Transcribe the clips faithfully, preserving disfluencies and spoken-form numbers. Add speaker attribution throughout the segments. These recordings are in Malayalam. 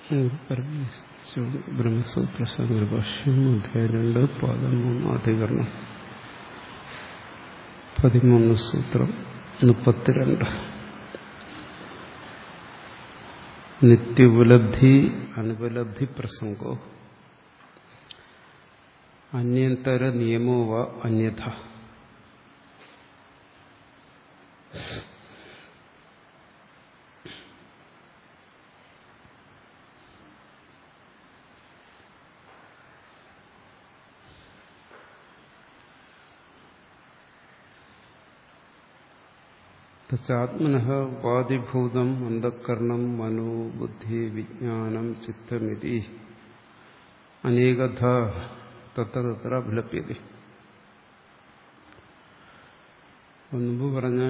Speaker 1: ബ്രഹ്മസൂത്ര ശങ്കരഭാഷ്യം അധ്യായം രണ്ട് പാദം മൂന്ന് അധികരണം പതിമൂന്ന് സൂത്രം മുപ്പത്തിരണ്ട്. നിത്യോപലബ്ധി അനുപലബ്ധി പ്രസംഗോ അന്യന്തര നിയമോ വ അന്യഥ. തച്ചാത്മനഃ ഉപാധിഭൂതം അന്തഃകരണം മനോ ബുദ്ധി വിജ്ഞാനം ചിത്തമിതി അനേകഥ തത്ര തത്ര അഭിലപ്യതി. മുൻപ് പറഞ്ഞ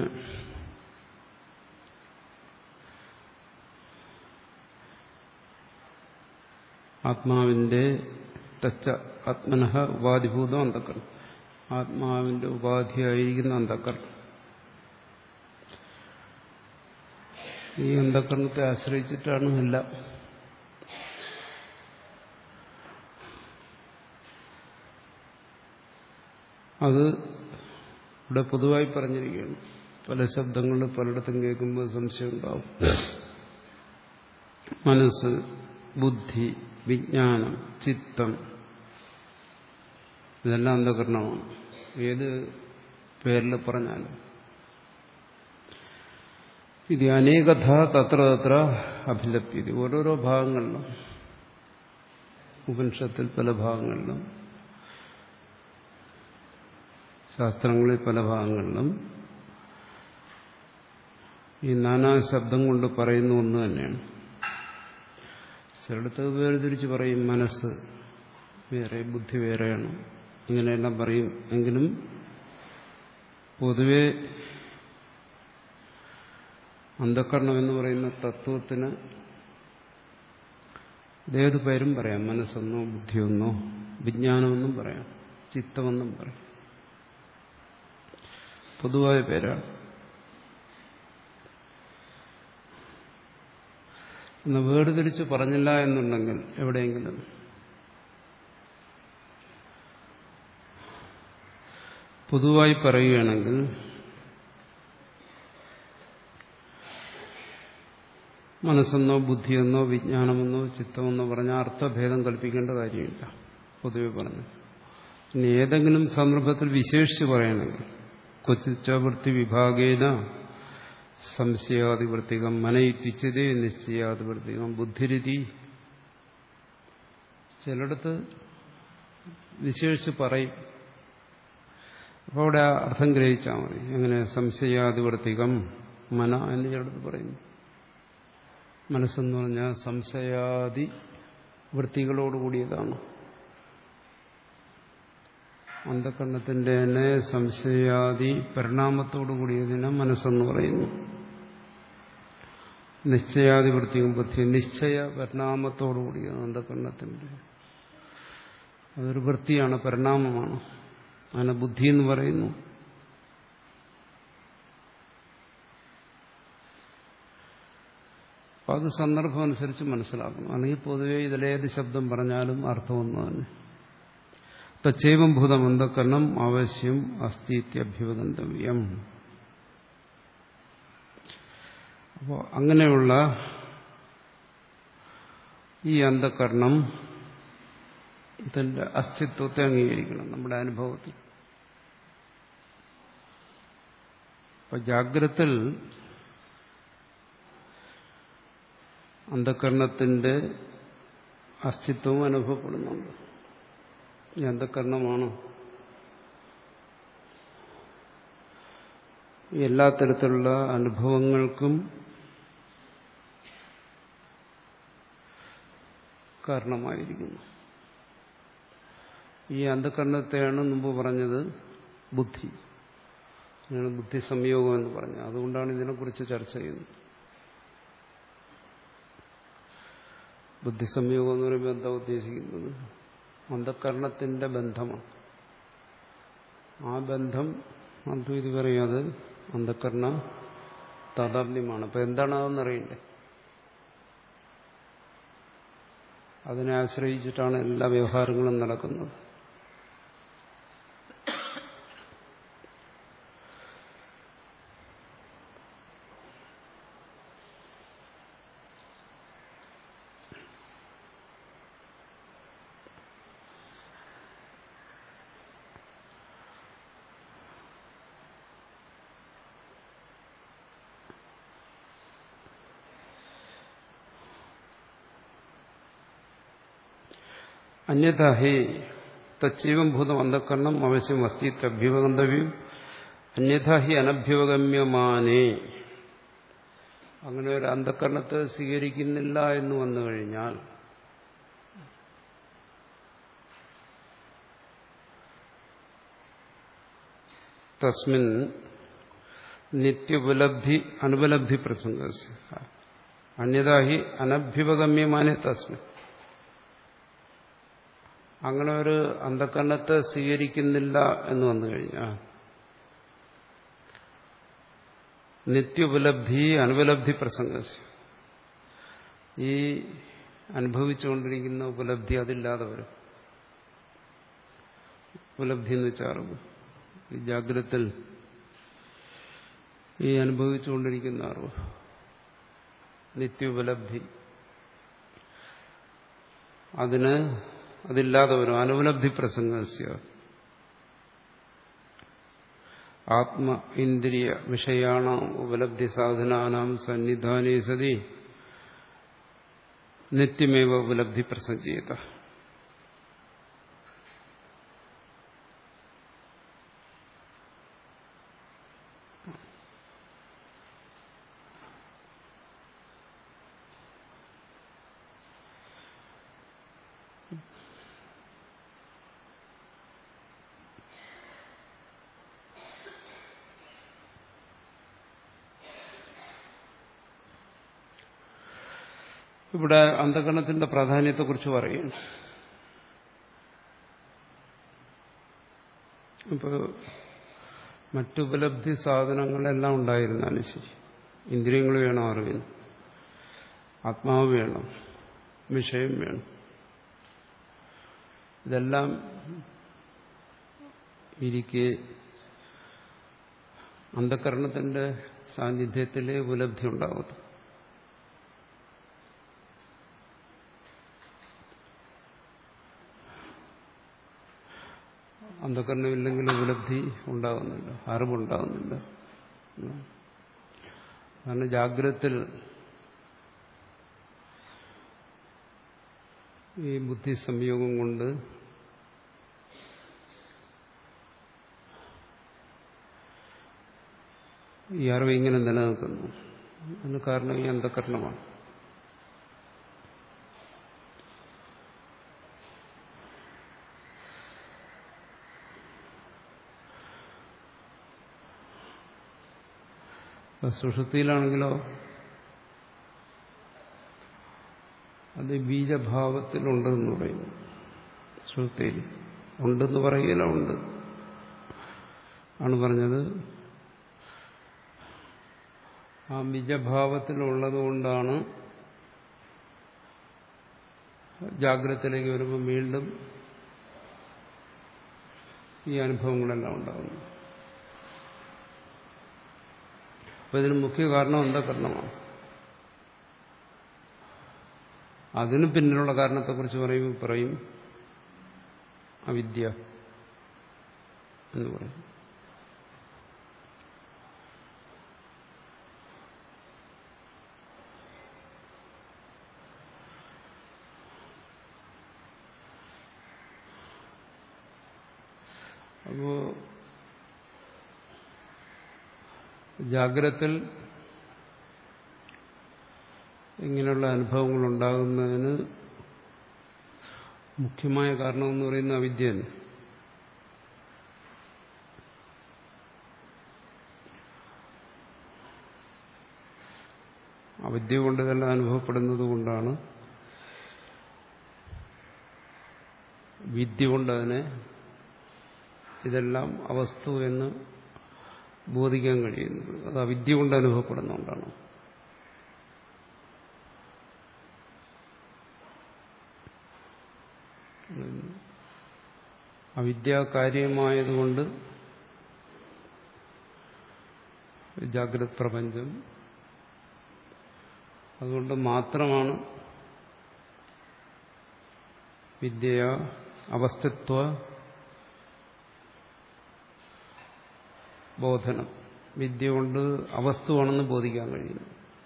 Speaker 1: ആത്മാവിന്റെ തച്ച ആത്മനഃ ഉപാധിഭൂതം അന്തഃകരണം, ആത്മാവിന്റെ ഉപാധിയായിരിക്കുന്ന അന്തഃകരണം. ഈ അന്ധകരണത്തെ ആശ്രയിച്ചിട്ടാണ് എല്ലാം. അത് ഇവിടെ പൊതുവായി പറഞ്ഞിരിക്കുകയാണ്. പല ശബ്ദങ്ങൾ പലയിടത്തും കേൾക്കുമ്പോൾ സംശയം ഉണ്ടാവും. മനസ്സ്, ബുദ്ധി, വിജ്ഞാനം, ചിത്തം, ഇതെല്ലാം അന്ധകരണമാണ്. ഏത് പേരിൽ പറഞ്ഞാലും ഇത് അനേകഥ തത്ര തത്ര അഭിലപ്യതി. ഓരോരോ ഭാഗങ്ങളിലും, ഉപനിഷത്തിൽ പല ഭാഗങ്ങളിലും, ശാസ്ത്രങ്ങളിൽ പല ഭാഗങ്ങളിലും ഈ നാനാ ശബ്ദം കൊണ്ട് പറയുന്ന ഒന്ന് തന്നെയാണ്. ചിലടത്ത് വേർതിരിച്ച് പറയും, മനസ്സ് വേറെ ബുദ്ധി വേറെയാണ്, ഇങ്ങനെയെല്ലാം പറയും. എങ്കിലും പൊതുവെ അന്ധകരണം എന്ന് പറയുന്ന തത്വത്തിന് ഏത് പേരും പറയാം. മനസ്സെന്നോ ബുദ്ധിയെന്നോ വിജ്ഞാനമെന്നും പറയാം, ചിത്തമെന്നും പറയാം. പൊതുവായ പേരാണ്. എന്ന് വേർതിരിച്ച് പറഞ്ഞില്ല എന്നുണ്ടെങ്കിൽ എവിടെയെങ്കിലും പൊതുവായി പറയുകയാണെങ്കിൽ മനസ്സെന്നോ ബുദ്ധിയെന്നോ വിജ്ഞാനമെന്നോ ചിത്തമെന്നോ പറഞ്ഞാൽ അർത്ഥഭേദം കൽപ്പിക്കേണ്ട കാര്യമില്ല, പൊതുവെ പറഞ്ഞു. ഇനി ഏതെങ്കിലും സന്ദർഭത്തിൽ വിശേഷിച്ച് പറയണമെങ്കിൽ ക്വചിച്ചവൃത്തി വിഭാഗേന സംശയാദിവൃത്തികം മനയിപ്പിച്ചതേ നിശ്ചയാദിവൃത്തികം ബുദ്ധിരിതി. ചിലയിടത്ത് വിശേഷിച്ച് പറയും. അപ്പോൾ അവിടെ അർത്ഥം ഗ്രഹിച്ചാൽ മതി. എങ്ങനെ? സംശയാദിവൃത്തികം മന എന്ന് ചിലടത്ത് പറയുന്നു. മനസ്സെന്ന് പറഞ്ഞാൽ സംശയാദി വൃത്തികളോടുകൂടിയതാണ്. അന്ധകരണത്തിന്റെ തന്നെ സംശയാദി പരിണാമത്തോടു കൂടിയതിനെ മനസ്സെന്ന് പറയുന്നു. നിശ്ചയാദി വൃത്തിയും ബുദ്ധി നിശ്ചയ പരിണാമത്തോടു കൂടിയത് അന്ധകരണത്തിന്റെ. അതൊരു വൃത്തിയാണ്, പരിണാമമാണ്. അതിനെ ബുദ്ധി എന്ന് പറയുന്നു. അത് സന്ദർഭം അനുസരിച്ച് മനസ്സിലാക്കണം. അല്ലെങ്കിൽ പൊതുവെ ഇതിലേത് ശബ്ദം പറഞ്ഞാലും അർത്ഥമൊന്നു തന്നെ. തച്ചൈവം ഭൂതം അന്ധകരണം ആവശ്യം അസ്ഥിത്യഭ്യുപഗന്തവ്യം. അപ്പോൾ അങ്ങനെയുള്ള ഈ അന്ധകരണം ഇതിന്റെ അസ്തിത്വത്തെ അംഗീകരിക്കണം നമ്മുടെ അനുഭവത്തിൽ. അപ്പൊ ജാഗ്രതത്തിൽ അന്ധകരണത്തിന്റെ അസ്തിത്വവും അനുഭവപ്പെടുന്നുണ്ട്. ഈ അന്ധകരണമാണ് എല്ലാ തരത്തിലുള്ള അനുഭവങ്ങൾക്കും കാരണമായിരിക്കുന്നു. ഈ അന്ധകരണത്തെയാണ് മുമ്പ് പറഞ്ഞത് ബുദ്ധി, ബുദ്ധി സംയോഗം എന്ന് പറഞ്ഞത്. അതുകൊണ്ടാണ് ഇതിനെക്കുറിച്ച് ചർച്ച ചെയ്യുന്നത്. ബുദ്ധി സംയോഗം എന്ന് പറയുമ്പോൾ എന്താ ഉദ്ദേശിക്കുന്നത്? അന്ധകരണത്തിന്റെ ബന്ധമാണ്. ആ ബന്ധം അദ്വൈതി പറയാതെ അന്ധകരണ താതാത്മ്യമാണ്. അപ്പൊ എന്താണ് അതെന്നറിയണ്ടേ? അതിനെ ആശ്രയിച്ചിട്ടാണ് എല്ലാ വ്യവഹാരങ്ങളും നടക്കുന്നത്. അന്യഥാ ഹേ തച്ചൈവം ഭൂതം അന്ധഃകരണം അവശ്യം അസ്തിത്വഭ്യുപഗന്തവ്യം അന്യഥാ ഹി അനഭ്യുപഗമ്യമാനേ. അങ്ങനെ ഒരു അന്ധഃകരണത്തെ സ്വീകരിക്കുന്നില്ല എന്ന് വന്നു കഴിഞ്ഞാൽ തസ്മിൻ നിത്യോപലബ്ധി അനുപലബ്ധി പ്രസംഗ അന്യഥാ ഹി അനഭ്യുപഗമ്യമാനേ തസ്മിൻ. അങ്ങനെ ഒരു അന്ധഃകരണത്തെ സ്വീകരിക്കുന്നില്ല എന്ന് വന്നു കഴിഞ്ഞാൽ നിത്യോപലബ്ധി അനുപലബ്ധി പ്രസംഗ ഈ അനുഭവിച്ചുകൊണ്ടിരിക്കുന്ന ഉപലബ്ധി അതില്ലാതെ വരും. ഉപലബ്ധി എന്ന് വെച്ചാൽ അറിവ്. ഈ ജാഗ്രതത്തിൽ ഈ അനുഭവിച്ചുകൊണ്ടിരിക്കുന്ന അറിവ് നിത്യോപലബ്ധി അതിന് അതില്ലാതെ വരും. അനുപലബ്ധി പ്രസംഗസ്യ ആത്മ ഇന്ദ്രിയ വിഷയാണാം ഉപലബ്ധി സാധനാനാം സന്നിധാനേ സതി നിത്യമേവ ഉപലബ്ധി പ്രസഞ്ജീയത. ഇവിടെ അന്ധകരണത്തിന്റെ പ്രാധാന്യത്തെക്കുറിച്ച് പറയുന്നു. ഇപ്പോൾ മറ്റുപലബ്ധി സാധനങ്ങളെല്ലാം ഉണ്ടായിരുന്നാലും ശരി, ഇന്ദ്രിയങ്ങൾ വേണം അറിവിന്, ആത്മാവ് വേണം, വിഷയം വേണം. ഇതെല്ലാം ഇരിക്കെ അന്ധകരണത്തിന്റെ സാന്നിധ്യത്തിലെ ഉപലബ്ധി ഉണ്ടാകുന്നു. അന്ധകരണമില്ലെങ്കിൽ ഉപലബ്ധി ഉണ്ടാകുന്നില്ല, അറിവുണ്ടാകുന്നില്ല. കാരണം ജാഗ്രതത്തിൽ ഈ ബുദ്ധി സംയോഗം കൊണ്ട് ഈ അറിവ് ഇങ്ങനെ നിലനിൽക്കുന്നു. അതിന് കാരണം ഈ അന്ധകരണമാണ്. സുഷുപ്തിയിലാണെങ്കിലോ അത് ബീജഭാവത്തിലുണ്ടെന്ന് പറയുന്നു. സുഷുപ്തിയിൽ ഉണ്ടെന്ന് പറയുകയില്ല, ഉണ്ട് ആണ് പറഞ്ഞത്. ആ ബീജഭാവത്തിലുള്ളത് കൊണ്ടാണ് ജാഗ്രതത്തിലേക്ക് വരുമ്പോൾ വീണ്ടും ഈ അനുഭവങ്ങളെല്ലാം ഉണ്ടാകുന്നു. അപ്പോൾ ഇതിന് മുഖ്യ കാരണം അന്ധകരണമാണ്. അതിന് പിന്നിലുള്ള കാരണത്തെക്കുറിച്ച് പറയുമ്പോൾ പറയും അവിദ്യ എന്ന് പറയും. അപ്പോ ജാഗ്രതത്തിൽ ഇങ്ങനെയുള്ള അനുഭവങ്ങൾ ഉണ്ടാകുന്നതിന് മുഖ്യമായ കാരണമെന്ന് പറയുന്ന അവിദ്യയാണ്. അവിദ്യ കൊണ്ട് ഇതെല്ലാം അനുഭവപ്പെടുന്നത് കൊണ്ടാണ് വിദ്യ കൊണ്ട് അതിനെ ഇതെല്ലാം അവസ്തു എന്ന് ബോധിക്കാൻ കഴിയുന്നത്. അത് അവിദ്യ കൊണ്ട് അനുഭവപ്പെടുന്നതുകൊണ്ടാണ്. അവിദ്യാകാര്യമായതുകൊണ്ട് ജാഗ്രത് പ്രപഞ്ചം, അതുകൊണ്ട് മാത്രമാണ് വിദ്യ അവസ്ഥിത്വ ബോധനം, വിദ്യ കൊണ്ട് അവസ്തുവാണെന്ന് ബോധിക്കാൻ കഴിയുന്നു.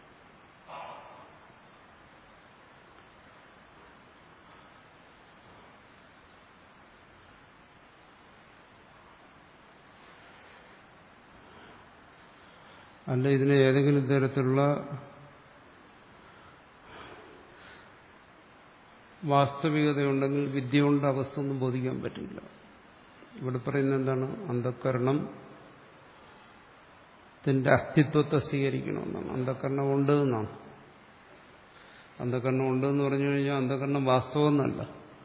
Speaker 1: അല്ല ഇതിന് ഏതെങ്കിലും തരത്തിലുള്ള വാസ്തവികതയുണ്ടെങ്കിൽ വിദ്യ കൊണ്ട് അവസ്ഥ ഒന്നും ബോധിക്കാൻ പറ്റില്ല. ഇവിടെ പറയുന്നത് എന്താണ്? അന്ധഃകരണത്തിന്റെ അസ്തിത്വത്തെ സ്വീകരിക്കണമെന്നാണ്. അന്ധഃകരണം ഉണ്ട് എന്നാണ്. അന്ധഃകരണം ഉണ്ട് എന്ന് പറഞ്ഞു കഴിഞ്ഞാൽ അന്ധഃകരണം വാസ്തവമെന്നല്ല.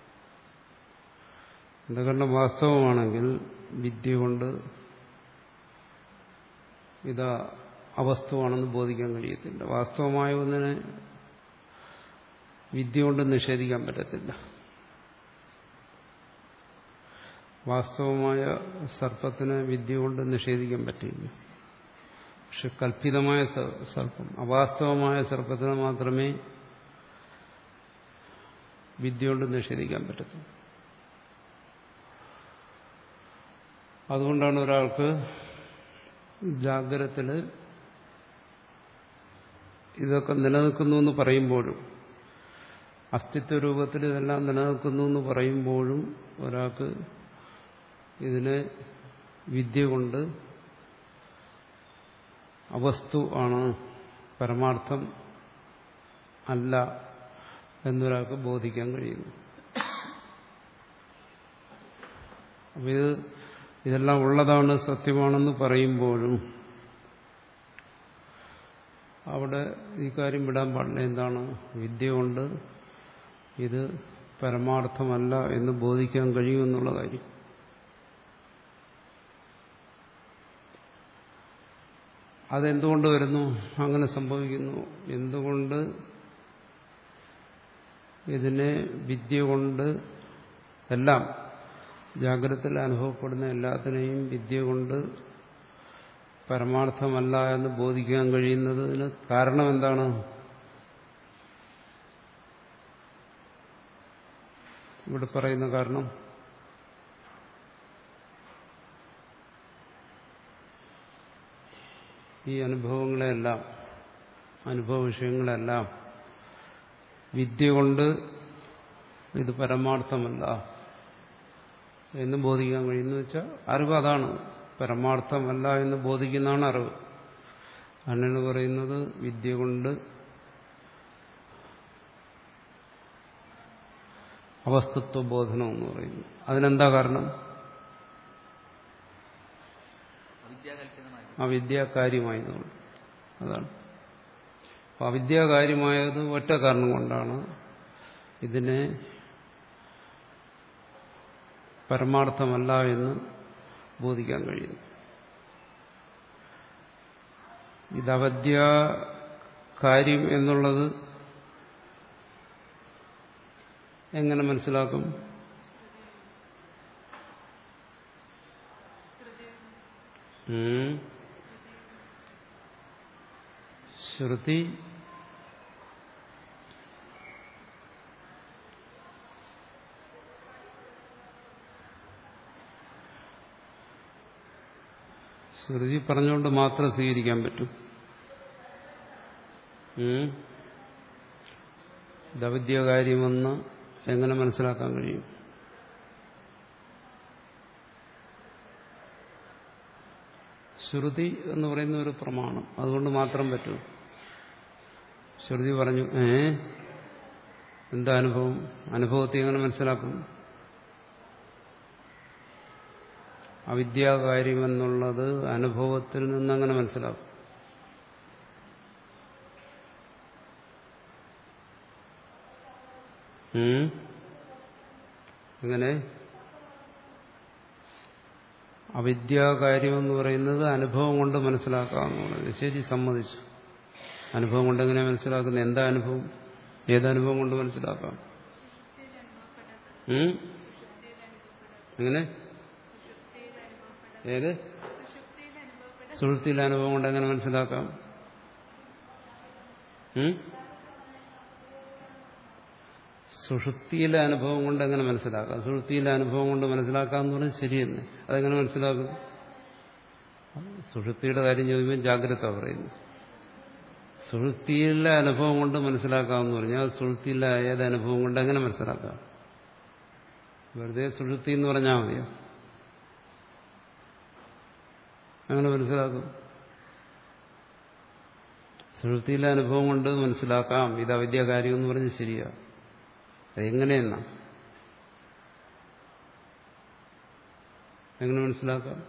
Speaker 1: അന്ധഃകരണം വാസ്തവമാണെങ്കിൽ വിദ്യ കൊണ്ട് ഇതാ അവസ്തുവാണെന്ന് ബോധിക്കാൻ കഴിയത്തില്ല. വാസ്തവമായ ഒന്നിനെ വിദ്യ കൊണ്ട് നിഷേധിക്കാൻ പറ്റത്തില്ല. വാസ്തവമായ സർപ്പത്തിനെ വിദ്യ കൊണ്ട് നിഷേധിക്കാൻ പറ്റില്ല. പക്ഷെ കൽപ്പിതമായ സർപ്പം, അവാസ്തവമായ സർപ്പത്തിനെ മാത്രമേ വിദ്യ കൊണ്ട് നിഷേധിക്കാൻ പറ്റത്തുള്ളൂ. അതുകൊണ്ടാണ് ഒരാൾക്ക് ജാഗ്രതത്തിൽ ഇതൊക്കെ നിലനിൽക്കുന്നു എന്ന് പറയുമ്പോഴും, അസ്തിത്വ രൂപത്തിൽ ഇതെല്ലാം നിലനിൽക്കുന്നു എന്ന് പറയുമ്പോഴും ഒരാൾക്ക് ഇതിനെ വിദ്യ കൊണ്ട് അവസ്തു ആണ്, പരമാർത്ഥം അല്ല എന്നൊരാൾക്ക് ബോധിക്കാൻ കഴിയുന്നു. അപ്പോൾ ഇത് ഇതെല്ലാം ഉള്ളതാണ്, സത്യമാണെന്ന് പറയുമ്പോഴും അവിടെ ഈ കാര്യം വിടാൻ പാടില്ല. എന്താണ്? വിദ്യ കൊണ്ട് ഇത് പരമാർത്ഥമല്ല എന്ന് ബോധിക്കാൻ കഴിയുമെന്നുള്ള കാര്യം. അതെന്തുകൊണ്ട് വരുന്നു? അങ്ങനെ സംഭവിക്കുന്നു. എന്തുകൊണ്ട് ഇതിനെ വിദ്യ കൊണ്ട് എല്ലാം, ജാഗ്രതയിൽ അനുഭവപ്പെടുന്ന എല്ലാത്തിനെയും വിദ്യ കൊണ്ട് പരമാർത്ഥമല്ല എന്ന് ബോധിക്കാൻ കഴിയുന്നതിന് കാരണം എന്താണ്? ഇവിടെ പറയുന്ന കാരണം ഈ അനുഭവങ്ങളെല്ലാം, അനുഭവ വിഷയങ്ങളെല്ലാം വിദ്യ കൊണ്ട് ഇത് പരമാർത്ഥമല്ല എന്ന് ബോധിക്കാൻ കഴിയുന്നു. വെച്ചാൽ അറിവ് അതാണ്, പരമാർത്ഥമല്ല എന്ന് ബോധിക്കുന്നതാണ് അറിവ്. അങ്ങനെ പറയുന്നത് വിദ്യ കൊണ്ട് അവസ്ഥത്വ ബോധനം എന്ന് പറയുന്നു. അതിനെന്താ കാരണം? അവിദ്യാകാര്യമായതുകൊണ്ട്. അതാണ്. അപ്പം അവിദ്യാകാര്യമായത് ഒറ്റ കാരണം കൊണ്ടാണ് ഇതിനെ പരമാർത്ഥമല്ല എന്ന് ബോധിക്കാൻ കഴിയുന്നു. ഇതവദ്യാകാര്യം എന്നുള്ളത് എങ്ങനെ മനസ്സിലാക്കും? ശ്രുതി ശ്രുതി പറഞ്ഞുകൊണ്ട് മാത്രം സ്വീകരിക്കാൻ പറ്റും. ദൗത്യകാര്യമെന്ന് എങ്ങനെ മനസ്സിലാക്കാൻ കഴിയും? ശ്രുതി എന്ന് പറയുന്ന ഒരു പ്രമാണം, അതുകൊണ്ട് മാത്രം പറ്റും. ശ്രുതി പറഞ്ഞു, ഏ എന്താ അനുഭവം? അനുഭവത്തെ എങ്ങനെ മനസ്സിലാക്കും? അവിദ്യാകാര്യമെന്നുള്ളത് അനുഭവത്തിൽ നിന്നങ്ങനെ മനസ്സിലാക്കും. അങ്ങനെ അവിദ്യാകാര്യമെന്ന് പറയുന്നത് അനുഭവം കൊണ്ട് മനസ്സിലാക്കാമെന്നുള്ളത് ശരി, സമ്മതിച്ചു. അനുഭവം കൊണ്ട് എങ്ങനെ മനസ്സിലാക്കുന്നത്? എന്താ അനുഭവം? ഏതനുഭവം കൊണ്ട് മനസ്സിലാക്കാം? എങ്ങനെ? ഏത്? സുഷുപ്തിയിലെ അനുഭവം കൊണ്ട് എങ്ങനെ മനസ്സിലാക്കാം? സുഷുപ്തിയിലെ അനുഭവം കൊണ്ട് എങ്ങനെ മനസ്സിലാക്കാം? സുഷുപ്തിയിലെ അനുഭവം കൊണ്ട് മനസ്സിലാക്കാം എന്ന് പറഞ്ഞാൽ ശരിയെന്ന്. അതെങ്ങനെ മനസ്സിലാക്കും? സുഷുപ്തിയുടെ കാര്യം ചോദിക്കുമ്പോൾ ജാഗ്രത പറയുന്നു. സുഷുപ്തിയിലെ അനുഭവം കൊണ്ട് മനസ്സിലാക്കാമെന്ന് പറഞ്ഞാൽ സുഷുപ്തിയിലെ ഏത് അനുഭവം കൊണ്ട് എങ്ങനെ മനസ്സിലാക്കാം? വെറുതെ സുഷുപ്തി എന്ന് പറഞ്ഞാൽ മതിയോ? അങ്ങനെ മനസ്സിലാക്കും. സുഷുപ്തിയിലെ അനുഭവം കൊണ്ട് മനസ്സിലാക്കാം ഇത് അവിദ്യാകാര്യം എന്ന് പറഞ്ഞ് ശരിയാ. അതെങ്ങനെയെന്നാ? എങ്ങനെ മനസ്സിലാക്കാം?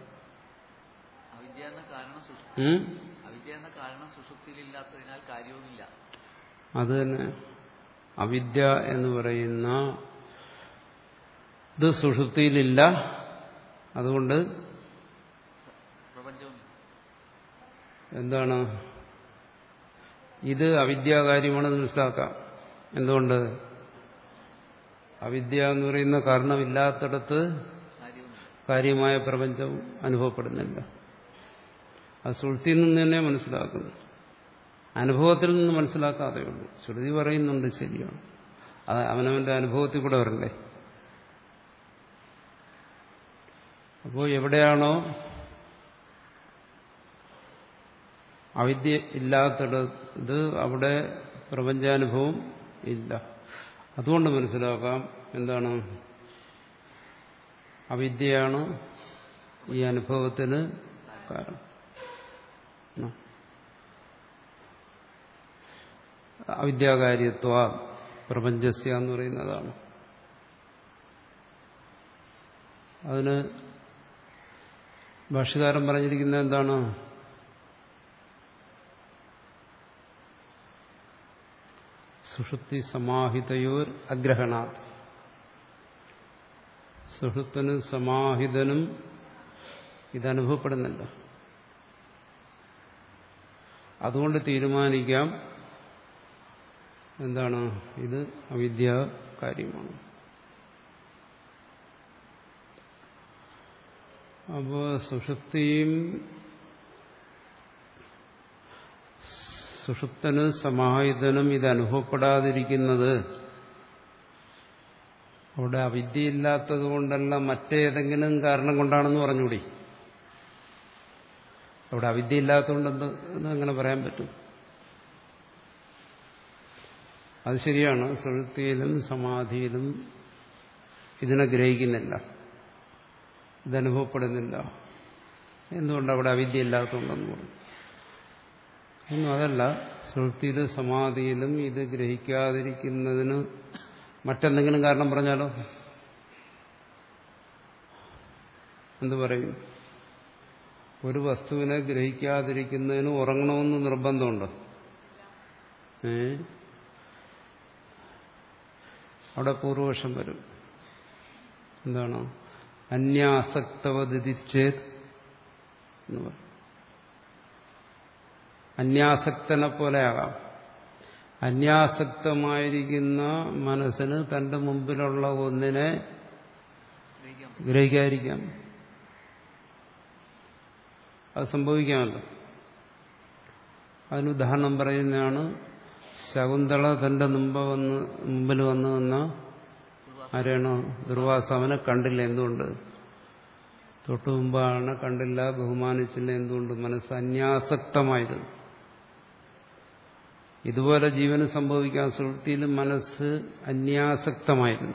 Speaker 1: അത് തന്നെ. അവിദ്യ എന്ന് പറയുന്ന ഇത് സുഷുപ്തിയിലില്ല, അതുകൊണ്ട് എന്താണ് ഇത് അവിദ്യാകാര്യമാണെന്ന് മനസ്സിലാക്കാം. എന്തുകൊണ്ട്? അവിദ്യ എന്ന് പറയുന്ന കാരണമില്ലാത്തിടത്ത് കാര്യമായ പ്രപഞ്ചം അനുഭവപ്പെടുന്നില്ല. അത് ശ്രുതിയിൽ നിന്ന് തന്നെ മനസ്സിലാക്കുന്നു. അനുഭവത്തിൽ നിന്ന് മനസ്സിലാക്കാതെ ഉള്ളൂ. ശ്രുതി പറയുന്നുണ്ട് ശരിയാണ്, അത് അവനവന്റെ അനുഭവത്തിൽ കൂടെ വരണ്ടേ. അപ്പോൾ എവിടെയാണോ അവിദ്യ ഇല്ലാത്തിടത്ത് അവിടെ പ്രപഞ്ചാനുഭവം ഇല്ല. അതുകൊണ്ട് മനസ്സിലാക്കാം എന്താണ് അവിദ്യയാണ് ഈ അനുഭവത്തിന് കാരണം. അവിദ്യാകാര്യത്വ പ്രപഞ്ചസ്യ എന്ന് പറയുന്നതാണ്. അതിന് ഭാഷ്യകാരൻ പറഞ്ഞിരിക്കുന്നത് എന്താണ്? സുഷുപ്തി സമാഹിതയോർ അഗ്രഹണാത്. സുഷുപ്തനും സമാഹിതനും ഇതനുഭവപ്പെടുന്നില്ല. അതുകൊണ്ട് തീരുമാനിക്കാം എന്താണ് ഇത് അവിദ്യാ കാര്യമാണ്. അപ്പോൾ സുഷുപ്തിയും സുഷുപ്തനും സമാഹിതനും ഇത് അനുഭവപ്പെടാതിരിക്കുന്നത് അവിടെ അവിദ്യയില്ലാത്തത് കൊണ്ടല്ല, മറ്റേതെങ്കിലും കാരണം കൊണ്ടാണെന്ന് പറഞ്ഞുകൂടി. അവിടെ അവിദ്യയില്ലാത്തതുകൊണ്ട് എന്ത് അങ്ങനെ പറയാൻ പറ്റും? അത് ശരിയാണ്. സുഷുപ്തിയിലും സമാധിയിലും ഇതിനെ ഗ്രഹിക്കുന്നില്ല, ഇതനുഭവപ്പെടുന്നില്ല. എന്തുകൊണ്ട്? അവിടെ അവിദ്യ ഇല്ലാത്തതുകൊണ്ടെന്ന് പറഞ്ഞു. ഒന്നും അതല്ല, സുഷുപ്തിയിലും സമാധിയിലും ഇത് ഗ്രഹിക്കാതിരിക്കുന്നതിന് മറ്റെന്തെങ്കിലും കാരണം പറഞ്ഞാലോ എന്തു പറയും? ഒരു വസ്തുവിനെ ഗ്രഹിക്കാതിരിക്കുന്നതിന് ഉറങ്ങണമെന്ന് നിർബന്ധമുണ്ടോ? ഏ അവിടെ പൂർവപക്ഷം വരും. എന്താണ്? അന്യാസക്തവദിച്ചേത് എന്ന് പറയും. അന്യാസക്തനെ പോലെയാകാം. അന്യാസക്തമായിരിക്കുന്ന മനസ്സിന് തന്റെ മുമ്പിലുള്ള ഒന്നിനെ ഗ്രഹിക്കാതിരിക്കാം. അത് സംഭവിക്കാമല്ലോ. അതിന് ഉദാഹരണം പറയുന്നതാണ് ശകുന്തള തന്റെ മുമ്പ് വന്ന് മുമ്പിൽ വന്നു നിന്ന ആരാണോ ദുർവാസ, അവനെ കണ്ടില്ല. എന്തുകൊണ്ട്? തൊട്ടു മുമ്പാണ് കണ്ടില്ല, ബഹുമാനിച്ചില്ല. എന്തുകൊണ്ട്? മനസ്സ് അന്യാസക്തമായിരുന്നു. ഇതുപോലെ ജീവന് സംഭവിക്കാൻ സുഷുപ്തിയിലും മനസ്സ് അന്യാസക്തമായിരുന്നു.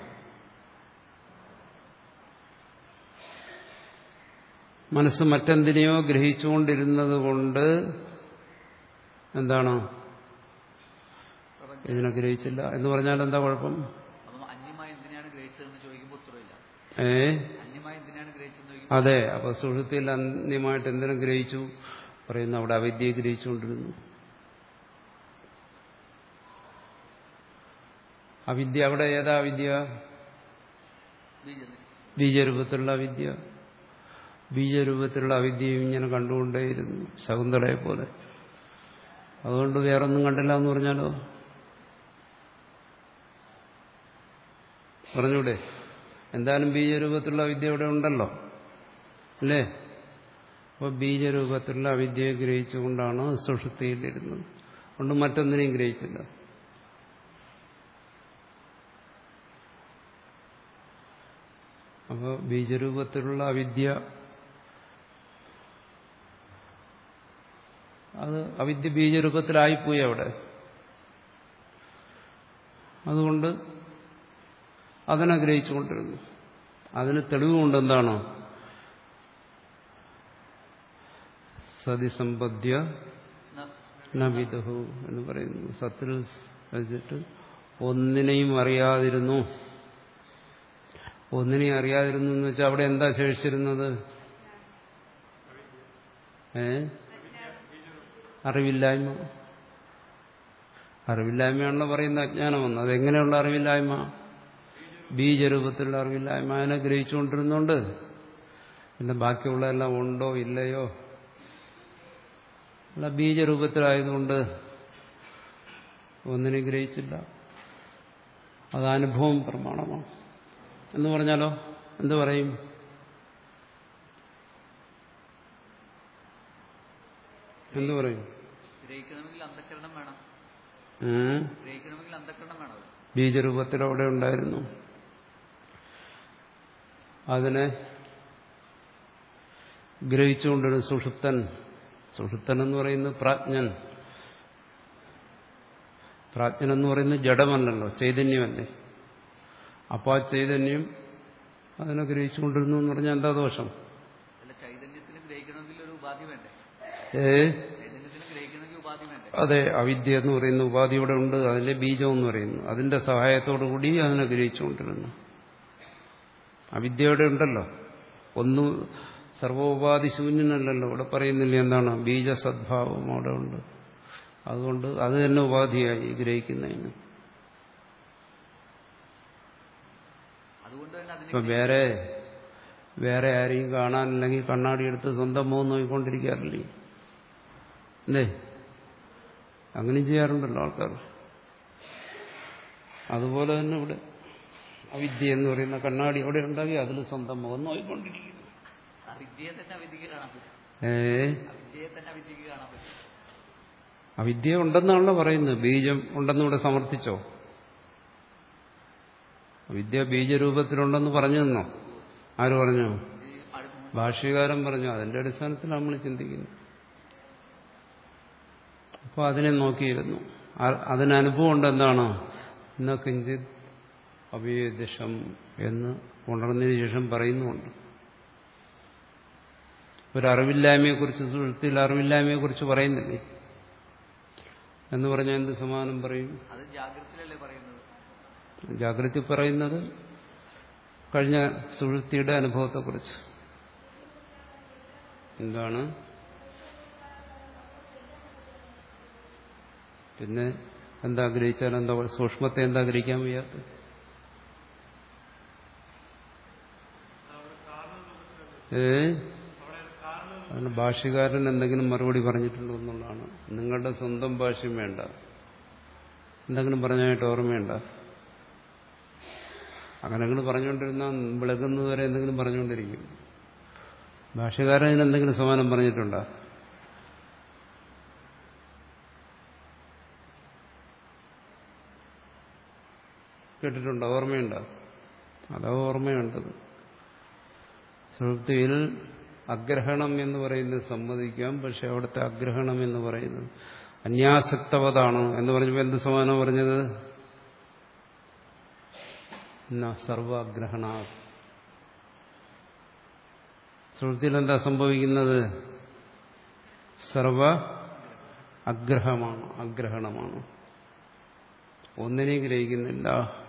Speaker 1: മനസ്സ് മറ്റെന്തിനെയോ ഗ്രഹിച്ചുകൊണ്ടിരുന്നത് കൊണ്ട് എന്താണ് ഇതിനെ ഗ്രഹിച്ചില്ല എന്ന് പറഞ്ഞാൽ എന്താ കുഴപ്പം? ഏ അതെ. അപ്പൊ സുഷുപ്തിയിൽ അന്യമായിട്ട് എന്തിനും ഗ്രഹിച്ചു പറയുന്നു? അവിടെ അവിദ്യയെ ഗ്രഹിച്ചുകൊണ്ടിരുന്നു. അവിദ്യ അവിടെ ഏതാ വിദ്യ? ബീജരൂപത്തിലുള്ള വിദ്യ. ബീജരൂപത്തിലുള്ള അവിദ്യയും ഇങ്ങനെ കണ്ടുകൊണ്ടേയിരുന്നു ശകുന്തളയെ പോലെ. അതുകൊണ്ട് വേറൊന്നും കണ്ടില്ല എന്ന് പറഞ്ഞാലോ? പറഞ്ഞൂടെ? എന്തായാലും ബീജരൂപത്തിലുള്ള അവിദ്യ ഇവിടെ ഉണ്ടല്ലോ, അല്ലേ? അപ്പോൾ ബീജരൂപത്തിലുള്ള അവിദ്യയെ ഗ്രഹിച്ചുകൊണ്ടാണ് സുഷുപ്തിയിലിരുന്നത്. കൊണ്ട് മറ്റൊന്നിനെയും ഗ്രഹിച്ചില്ല. അപ്പോൾ ബീജരൂപത്തിലുള്ള അവിദ്യ, അത് അവിദ്യ ബീജരൂപത്തിലായിപ്പോയി അവിടെ. അതുകൊണ്ട് അതിനെ ഗ്രഹിച്ചുകൊണ്ടിരുന്നു. അതിന് തെളിവ് കൊണ്ടെന്താണോ സതിസമ്പദ്യ നവിദുഹു എന്ന് പറയുന്നു. സത്തിൽ വെച്ചിട്ട് ഒന്നിനെയും അറിയാതിരുന്നു. ഒന്നിനെയും അറിയാതിരുന്നു എന്ന് വെച്ചാൽ അവിടെ എന്താ ശേഷിച്ചിരുന്നത്? ഏ അറിവില്ലായ്മ. അറിവില്ലായ്മയാണല്ലോ പറയുന്ന അജ്ഞാനമെന്ന്. അതെങ്ങനെയുള്ള അറിവില്ലായ്മ? ബീജരൂപത്തിലുള്ള അറിവില്ലായ്മ. അതിനെ ഗ്രഹിച്ചുകൊണ്ടിരുന്നുണ്ട്. പിന്നെ ബാക്കിയുള്ളതെല്ലാം ഉണ്ടോ ഇല്ലയോ, അല്ല ബീജരൂപത്തിലായതുകൊണ്ട് ഒന്നിനെ ഗ്രഹിച്ചില്ല. അത് അനുഭവം പ്രമാണമാണ് എന്ന് പറഞ്ഞാലോ എന്ത് പറയും? എന്തു പറയും? ബീജരൂപത്തിൽ അവിടെ ഉണ്ടായിരുന്നു. അതിനെ ഗ്രഹിച്ചുകൊണ്ടൊരു സുഷുപ്തൻ. സുഷുപ്തൻ എന്ന് പറയുന്നത് പ്രാജ്ഞൻ. പ്രാജ്ഞൻ എന്ന് പറയുന്നത് ജഡമല്ലല്ലോ, ചൈതന്യമല്ലേ. അപ്പോൾ ആ ചൈതന്യം അതിനെ ഗ്രഹിച്ചുകൊണ്ടിരുന്നു എന്ന് പറഞ്ഞാൽ എന്താ ദോഷം? ഏ അതെ, അവിദ്യ എന്ന് പറയുന്ന ഉപാധി ഇവിടെ ഉണ്ട്. അതിലെ ബീജം എന്ന് പറയുന്നു. അതിന്റെ സഹായത്തോടു കൂടി അതിനെ ഗ്രഹിച്ചുകൊണ്ടിരുന്നു. അവിദ്യയുടെ ഉണ്ടല്ലോ, ഒന്നും സർവോപാധി ശൂന്യനല്ലല്ലോ. ഇവിടെ പറയുന്നില്ല എന്താണ്? ബീജസദ്ഭാവം അവിടെ ഉണ്ട്. അതുകൊണ്ട് അത് തന്നെ ഉപാധിയായി ഗ്രഹിക്കുന്നതിന്. ഇപ്പൊ വേറെ വേറെ ആരെയും കാണാനില്ലെങ്കിൽ കണ്ണാടി എടുത്ത് സ്വന്തം മുഖം നോക്കിക്കൊണ്ടിരിക്കാറില്ലേ? അല്ലേ? അങ്ങനെ ചെയ്യാറുണ്ടല്ലോ ആൾക്കാർ. അതുപോലെ തന്നെ ഇവിടെ അവിദ്യ എന്ന് പറയുന്ന കണ്ണാടി അവിടെ ഉണ്ടാക്കി അതിൽ സ്വന്തം മുഖം നോക്കിക്കൊണ്ടിരിക്കുന്നു. ഏ അവിദ്യ ഉണ്ടെന്നാണല്ലോ പറയുന്നത്. ബീജം ഉണ്ടെന്ന് ഇവിടെ സമർത്ഥിച്ചോ? വിദ്യ ബീജരൂപത്തിലുണ്ടെന്ന് പറഞ്ഞു തന്നോ? ആര് പറഞ്ഞു? ഭാഷ്യകാരൻ പറഞ്ഞു. അതിന്റെ അടിസ്ഥാനത്തിൽ നമ്മൾ ചിന്തിക്കുന്നു. അപ്പോൾ അതിനെ നോക്കിയിരുന്നു. അതിനനുഭവം ഉണ്ട്. എന്താണ്? ഇന്ന കിഞ്ചിത് അവിവേദിഷം എന്ന് ഉണർന്നതിന് ശേഷം പറയുന്നുമുണ്ട്. ഒരു അറിവില്ലായ്മയെക്കുറിച്ച്, സുഹൃത്തിൽ അറിവില്ലായ്മയെക്കുറിച്ച് പറയുന്നില്ലേ എന്ന് പറഞ്ഞാൽ എന്ത് സമാനം പറയും? ജാഗ്രത പറയുന്നത് കഴിഞ്ഞ സുഷുപ്തിയുടെ അനുഭവത്തെക്കുറിച്ച്. എന്താണ്? പിന്നെ എന്താ ഗ്രഹിച്ചാൽ എന്താ? സൂക്ഷ്മത്തെ എന്താ ഗ്രഹിക്കാൻ വയ്യാത്ത? ഏ അതിന് ഭാഷ്യകാരൻ എന്തെങ്കിലും മറുപടി പറഞ്ഞിട്ടുണ്ടോ എന്നുള്ളതാണ്. നിങ്ങളുടെ സ്വന്തം ഭാഷ്യം വേണ്ട, എന്തെങ്കിലും പറഞ്ഞായിട്ട് ഓർമ്മയുണ്ട? അങ്ങനെ നിങ്ങൾ പറഞ്ഞുകൊണ്ടിരുന്നാൽ വിളകുന്നത് വരെ എന്തെങ്കിലും പറഞ്ഞുകൊണ്ടിരിക്കും. ഭാഷ്യകാരൻ എന്തെങ്കിലും സമാനം പറഞ്ഞിട്ടുണ്ടോ? കേട്ടിട്ടുണ്ടോ? ഓർമ്മയുണ്ടോ? അതോ ഓർമ്മയുണ്ടത്? സുഷുപ്തിയിൽ അഗ്രഹണം എന്ന് പറയുന്നത് സമ്മതിക്കാം. പക്ഷെ അവിടുത്തെ അഗ്രഹണം എന്ന് പറയുന്നത് അന്യാസക്തവതാണ് എന്ന് പറഞ്ഞപ്പോൾ എന്ത് സമാനം പറഞ്ഞത്? സർവഗ്രഹണ. സുഷുപ്തിയിൽ എന്താ സംഭവിക്കുന്നത്? സർവ അഗ്രഹമാണ്, അഗ്രഹണമാണ്. ഒന്നിനെയും ഗ്രഹിക്കുന്നില്ല.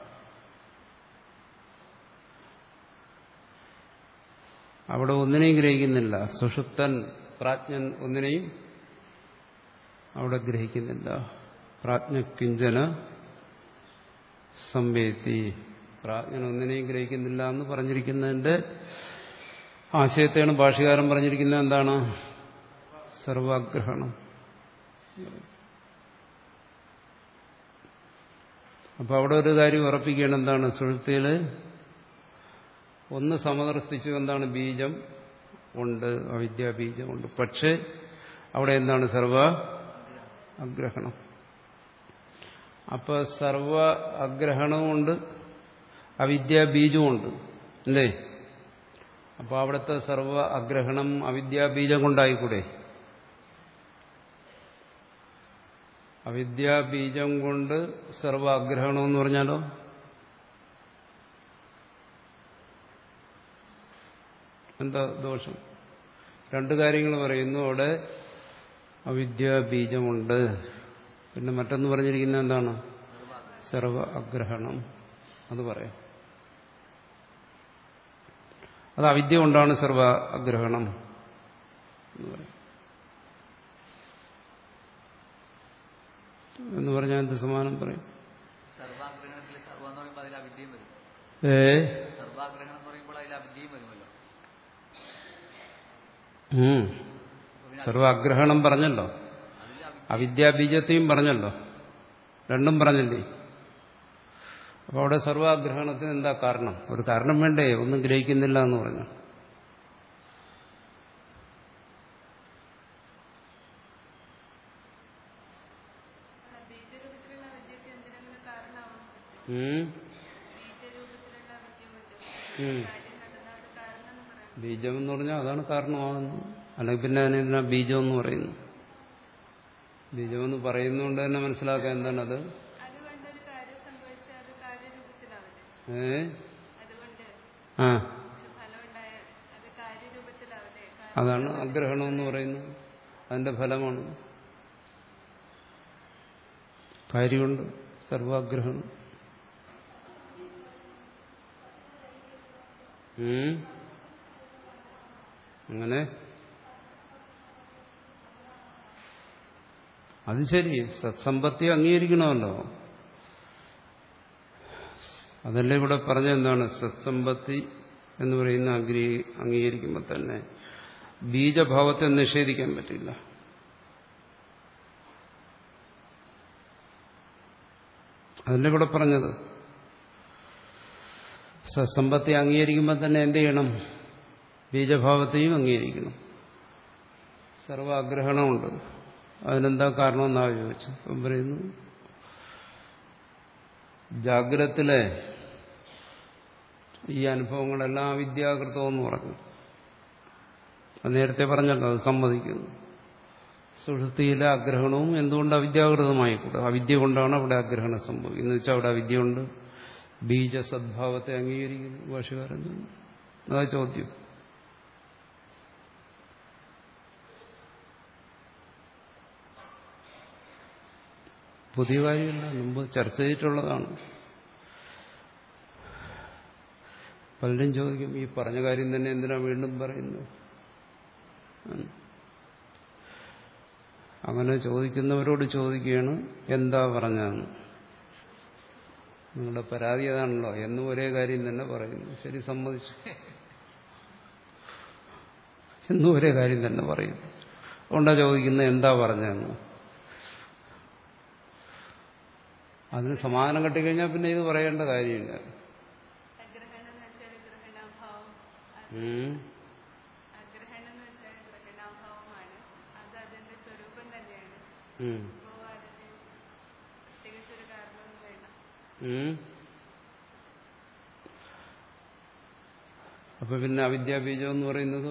Speaker 1: അവിടെ ഒന്നിനെയും ഗ്രഹിക്കുന്നില്ല. സുഷുപ്തൻ പ്രാജ്ഞൻ ഒന്നിനെയും അവിടെ ഗ്രഹിക്കുന്നില്ല. പ്രാജ്ഞകിഞ്ചന സംവേത്തി. പ്രാജ്ഞൻ ഒന്നിനെയും ഗ്രഹിക്കുന്നില്ല എന്ന് പറഞ്ഞിരിക്കുന്നതിന്റെ ആശയത്തെയാണ് ഭാഷ്യകാരൻ പറഞ്ഞിരിക്കുന്നത്. എന്താണ്? സർവാഗ്രഹണം. അപ്പൊ അവിടെ ഒരു കാര്യം ഉറപ്പിക്കുകയാണ്. എന്താണ്? സുഷുപ്തിയിൽ ഒന്ന് സമദർശിച്ചു എന്താണ് ബീജം ഉണ്ട്, അവിദ്യാ ബീജം ഉണ്ട്. പക്ഷേ അവിടെ എന്താണ് സർവ അഗ്രഹണം. അപ്പൊ സർവ അഗ്രഹണവുമുണ്ട് അവിദ്യാ ബീജവുമുണ്ട് അല്ലേ? അപ്പൊ അവിടുത്തെ സർവ അഗ്രഹണം അവിദ്യാ ബീജം കൊണ്ടായിക്കൂടെ? അവിദ്യാ ബീജം കൊണ്ട് സർവ അഗ്രഹണം എന്ന് പറഞ്ഞാലോ എന്താ ദോഷം? രണ്ടു കാര്യങ്ങൾ പറയുന്നു. അവിടെ അവിദ്യാ ബീജമുണ്ട്, പിന്നെ മറ്റൊന്ന് പറഞ്ഞിരിക്കുന്നത് എന്താണ്? സർവ അഗ്രഹണം. അത് പറയാം. അത് അവിദ്യ കൊണ്ടാണ് സർവ അഗ്രഹണം എന്ന് പറയും. എന്ന് പറഞ്ഞാൽ എന്ത് സമാനം പറയും? ഏ സർവ അഗ്രഹണം പറഞ്ഞല്ലോ, അവിദ്യാബീജത്തെയും പറഞ്ഞല്ലോ, രണ്ടും പറഞ്ഞില്ലേ? അപ്പൊ അവിടെ സർവാഗ്രഹണത്തിന് എന്താ കാരണം? ഒരു കാരണം വേണ്ടേ? ഒന്നും ഗ്രഹിക്കുന്നില്ല എന്ന് പറഞ്ഞു. ബീജം എന്ന് പറഞ്ഞാൽ അതാണ് കാരണമാകുന്നത്. അല്ലെങ്കിൽ പിന്നെ അതിനെന്തിനാ ബീജം എന്ന് പറയുന്നു? ബീജമെന്ന് പറയുന്നതുകൊണ്ട് തന്നെ മനസ്സിലാക്കാൻ എന്താണത്? ഏ ആ അതാണ് അഗ്രഹണം എന്ന് പറയുന്നത്. അതിന്റെ ഫലമാണ്. കാര്യമുണ്ട് സർവാഗ്രഹണം. അങ്ങനെ അത് ശരി, സത്സമ്പത്തി അംഗീകരിക്കണമല്ലോ. അതല്ലേ ഇവിടെ പറഞ്ഞ എന്താണ്? സത്സമ്പത്തി എന്ന് പറയുന്ന അംഗീകരിക്കുമ്പോൾ തന്നെ ബീജഭാവത്തെ നിഷേധിക്കാൻ പറ്റില്ല. അതല്ലേ ഇവിടെ പറഞ്ഞത്. സത്സമ്പത്തി അംഗീകരിക്കുമ്പോൾ തന്നെ എന്ത് ചെയ്യണം? ബീജഭാവത്തെയും അംഗീകരിക്കണം. സർവ ആഗ്രഹണമുണ്ട്. അതിനെന്താ കാരണമെന്നാ ചോദിച്ചു. അപ്പം പറയുന്നു ജാഗ്രത്തിലെ ഈ അനുഭവങ്ങളെല്ലാം അവിദ്യാകൃതമെന്ന് പറഞ്ഞു. അത് നേരത്തെ പറഞ്ഞല്ലോ, അത് സമ്മതിക്കുന്നു. സുഷുപ്തിയിലെ ആഗ്രഹണവും എന്തുകൊണ്ട് അവിദ്യാകൃതമായിക്കൂടെ? അവിദ്യ കൊണ്ടാണ് അവിടെ ആഗ്രഹണം സംഭവിക്കുന്നത്. എന്ന് വെച്ചാൽ അവിടെ അവിദ്യയുണ്ട്. ബീജസദ്ഭാവത്തെ അംഗീകരിക്കുന്നു ഭാഷകാരൻ. അതാ ചോദ്യം. പുതിയ കാര്യമല്ല, മുമ്പ് ചർച്ച ചെയ്തിട്ടുള്ളതാണ്. പലരും ചോദിക്കും, ഈ പറഞ്ഞ കാര്യം തന്നെ എന്തിനാ വീണ്ടും പറയുന്നത്? അങ്ങനെ ചോദിക്കുന്നവരോട് ചോദിക്കുകയാണ്, എന്താ പറഞ്ഞതെന്ന്. നിങ്ങളുടെ പരാതി അതാണല്ലോ, എന്നും ഒരേ കാര്യം തന്നെ പറയുന്നു. ശരി, സമ്മതിച്ചു. എന്നും ഒരേ കാര്യം തന്നെ പറയുന്നു. അതുകൊണ്ടാ ചോദിക്കുന്നത് എന്താ പറഞ്ഞതെന്ന്. അതിന് സമാധാനം കിട്ടിക്കഴിഞ്ഞാൽ പിന്നെ ഇത് പറയേണ്ട കാര്യമില്ല. അപ്പൊ പിന്നെ അവിദ്യാബീജം എന്ന് പറയുന്നത്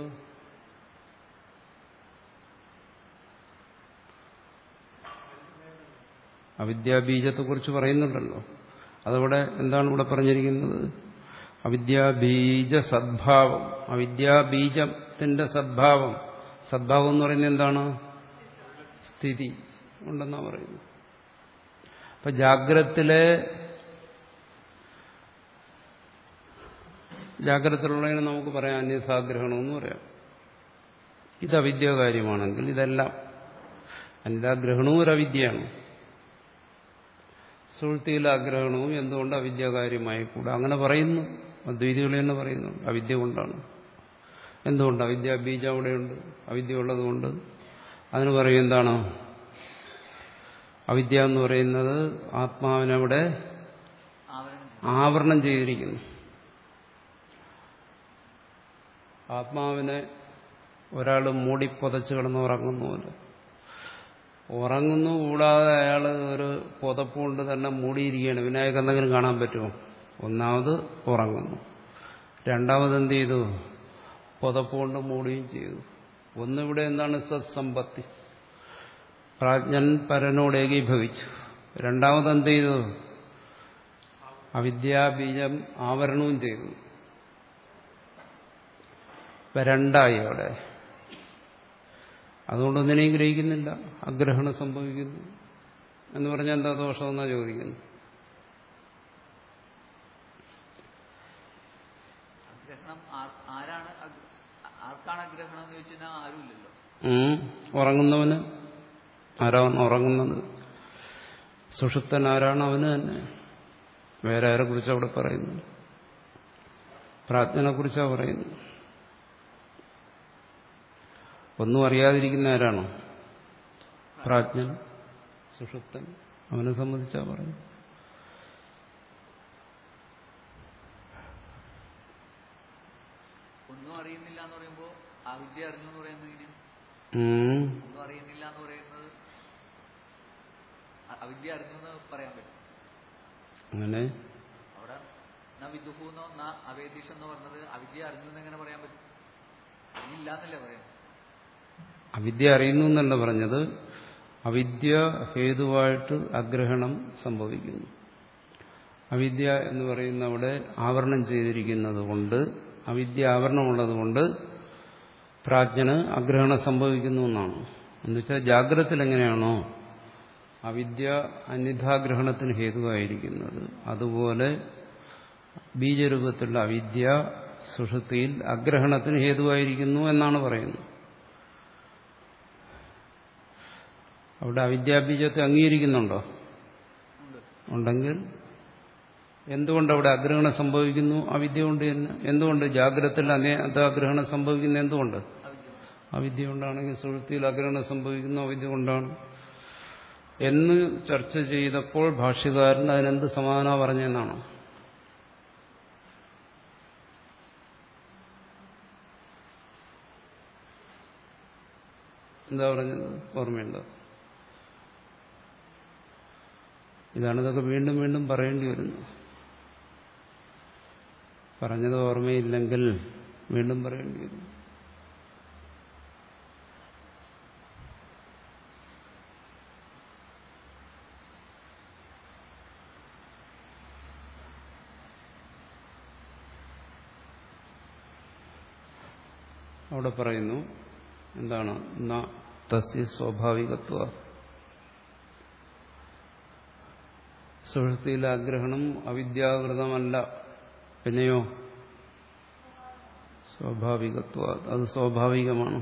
Speaker 1: അവിദ്യാബീജത്തെക്കുറിച്ച് പറയുന്നുണ്ടല്ലോ. അതവിടെ എന്താണ് ഇവിടെ പറഞ്ഞിരിക്കുന്നത്? അവിദ്യാബീജ സദ്ഭാവം. അവിദ്യാബീജത്തിന്റെ സദ്ഭാവം. സദ്ഭാവം എന്ന് പറയുന്നത് എന്താണ്? സ്ഥിതി ഉണ്ടെന്നാ പറയുന്നത്. അപ്പൊ ജാഗ്രത്തിലെ ജാഗ്രതയിലുള്ളതിനെ നമുക്ക് പറയാം അന്യഥാഗ്രഹണമെന്ന് പറയാം. ഇത് അവിദ്യാകാര്യമാണെങ്കിൽ ഇതെല്ലാം അന്യഥാഗ്രഹണവും ഒരു അവിദ്യയാണ്. സുഷുപ്തിയിലെ ആഗ്രഹണവും എന്തുകൊണ്ട് അവിദ്യാകാര്യമായിക്കൂടാ? അങ്ങനെ പറയുന്നു അദ്വൈതികൾ തന്നെ പറയുന്നു. അവിദ്യ കൊണ്ടാണ്. എന്തുകൊണ്ട്? അവിദ്യ ബീജം അവിടെയുണ്ട്. അവിദ്യ ഉള്ളതുകൊണ്ട് അതിന് പറയും എന്താണ്? അവിദ്യ എന്ന് പറയുന്നത് ആത്മാവിനവിടെ ആവരണം ചെയ്തിരിക്കുന്നു. ആത്മാവിനെ ഒരാൾ മൂടി പുതച്ച് കിടന്ന് ഉറങ്ങുന്നുമില്ല. ഉറങ്ങുന്നു കൂടാതെ അയാൾ ഒരു പുതപ്പുകൊണ്ട് തന്നെ മൂടിയിരിക്കുകയാണ്. പിന്നെ അയാൾക്ക് എന്തെങ്കിലും കാണാൻ പറ്റുമോ? ഒന്നാമത് ഉറങ്ങുന്നു, രണ്ടാമത് എന്ത് ചെയ്തു? പുതപ്പുകൊണ്ട് മൂടുകയും ചെയ്തു. ഒന്നിവിടെ എന്താണ്? സത്സമ്പത്തി, പ്രാജ്ഞൻ പരനോട് ഏകീഭവിച്ചു. രണ്ടാമത് എന്ത് ചെയ്തു? അവിദ്യാബീജം ആവരണവും ചെയ്തു. ഇപ്പൊ രണ്ടായി അവിടെ. അതുകൊണ്ടൊന്നിനെയും ഗ്രഹിക്കുന്നില്ല. അഗ്രഹണം സംഭവിക്കുന്നു എന്ന് പറഞ്ഞാൽ എന്താ ദോഷമെന്നാ ചോദിക്കുന്നു.
Speaker 2: അഗ്രഹണം ആരാണ്? ആർക്കാണ് അഗ്രഹണം എന്ന് ചോദിച്ചാൽ ആരുമില്ലല്ലോ.
Speaker 1: ഉറങ്ങുന്നവന് ആരാണ് ഉറങ്ങുന്നത്? സുഷുപ്തൻ ആരാണ്? അവന് തന്നെ. വേറെ ആരെ കുറിച്ചാണ് അവിടെ പറയുന്നത്? പ്രാജ്ഞനെ കുറിച്ചാണ് പറയുന്നത്. ഒന്നും അറിയാതിരിക്കുന്ന ആരാണോ? പ്രാജ്ഞൻ, സുഷുപ്തൻ. അവനെ സംബന്ധിച്ചാ പറയുന്നത്.
Speaker 2: ഒന്നും അറിയുന്നില്ല എന്ന് പറയുമ്പോൾ അവിദ്യ അറിഞ്ഞു എന്ന് പറയുന്നത് എങ്ങനെയാണ്? ഒന്നും അറിയുന്നില്ല എന്ന് പറയുന്നത് അവിദ്യ അറിഞ്ഞു എന്ന് പറയാൻ പറ്റും.
Speaker 1: അങ്ങനെ
Speaker 2: അവിടെ ന വിദുഹൂന്നോ ന അവേദിഷ് എന്ന് പറഞ്ഞത് അവിദ്യ അറിഞ്ഞു എന്ന് എങ്ങനെ പറയാൻ പറ്റും? അറിയില്ല എന്നല്ലേ പറയാം.
Speaker 1: അവിദ്യ അറിയുന്നു എന്നല്ല പറഞ്ഞത്. അവിദ്യ ഹേതുവായിട്ട് അഗ്രഹണം സംഭവിക്കുന്നു. അവിദ്യ എന്ന് പറയുന്ന അവിടെ ആവരണം ചെയ്തിരിക്കുന്നത് കൊണ്ട്, അവിദ്യ ആവരണമുള്ളത് കൊണ്ട് പ്രാജ്ഞന് അഗ്രഹണം സംഭവിക്കുന്നു എന്നാണ്. എന്നുവെച്ചാൽ ജാഗ്രതത്തിൽ എങ്ങനെയാണോ അവിദ്യ അന്യഥാഗ്രഹണത്തിന് ഹേതുവായിരിക്കുന്നത്, അതുപോലെ ബീജരൂപത്തിലുള്ള അവിദ്യ സുഷുപ്തിയിൽ അഗ്രഹണത്തിന് ഹേതുവായിരിക്കുന്നു എന്നാണ് പറയുന്നത്. അവിടെ അവിദ്യാബീജത്തെ അംഗീകരിക്കുന്നുണ്ടോ? ഉണ്ടെങ്കിൽ എന്തുകൊണ്ട് അവിടെ അഗ്രഹണം സംഭവിക്കുന്നു? അവിദ്യ കൊണ്ട് തന്നെ. എന്തുകൊണ്ട് ജാഗ്രതത്തിൽ അന്യഥാഗ്രഹണം സംഭവിക്കുന്നത്? എന്തുകൊണ്ട്? അവിദ്യ കൊണ്ടാണെങ്കിൽ സുഷുപ്തിയിൽ അഗ്രഹണം സംഭവിക്കുന്നു അവിദ്യ കൊണ്ടാണ് എന്ന് ചർച്ച ചെയ്തപ്പോൾ ഭാഷ്യകാരൻ അതിനെന്ത് സമാധാനം പറഞ്ഞെന്നാണ്? എന്താ പറഞ്ഞത്? ഓർമ്മയുണ്ടോ? ഇതാണ് ഇതൊക്കെ വീണ്ടും വീണ്ടും പറയേണ്ടി വരുന്നു. പറഞ്ഞത് ഓർമ്മയില്ലെങ്കിൽ വീണ്ടും പറയേണ്ടി വരും. അവിടെ പറയുന്നു എന്താണ്? ന തസ്യ സ്വാഭാവികത്വ. സുഷുപ്തിയിലെ ആഗ്രഹണം അവിദ്യാകൃതമല്ല. പിന്നെയോ സ്വാഭാവികത്വ, അത് സ്വാഭാവികമാണ്.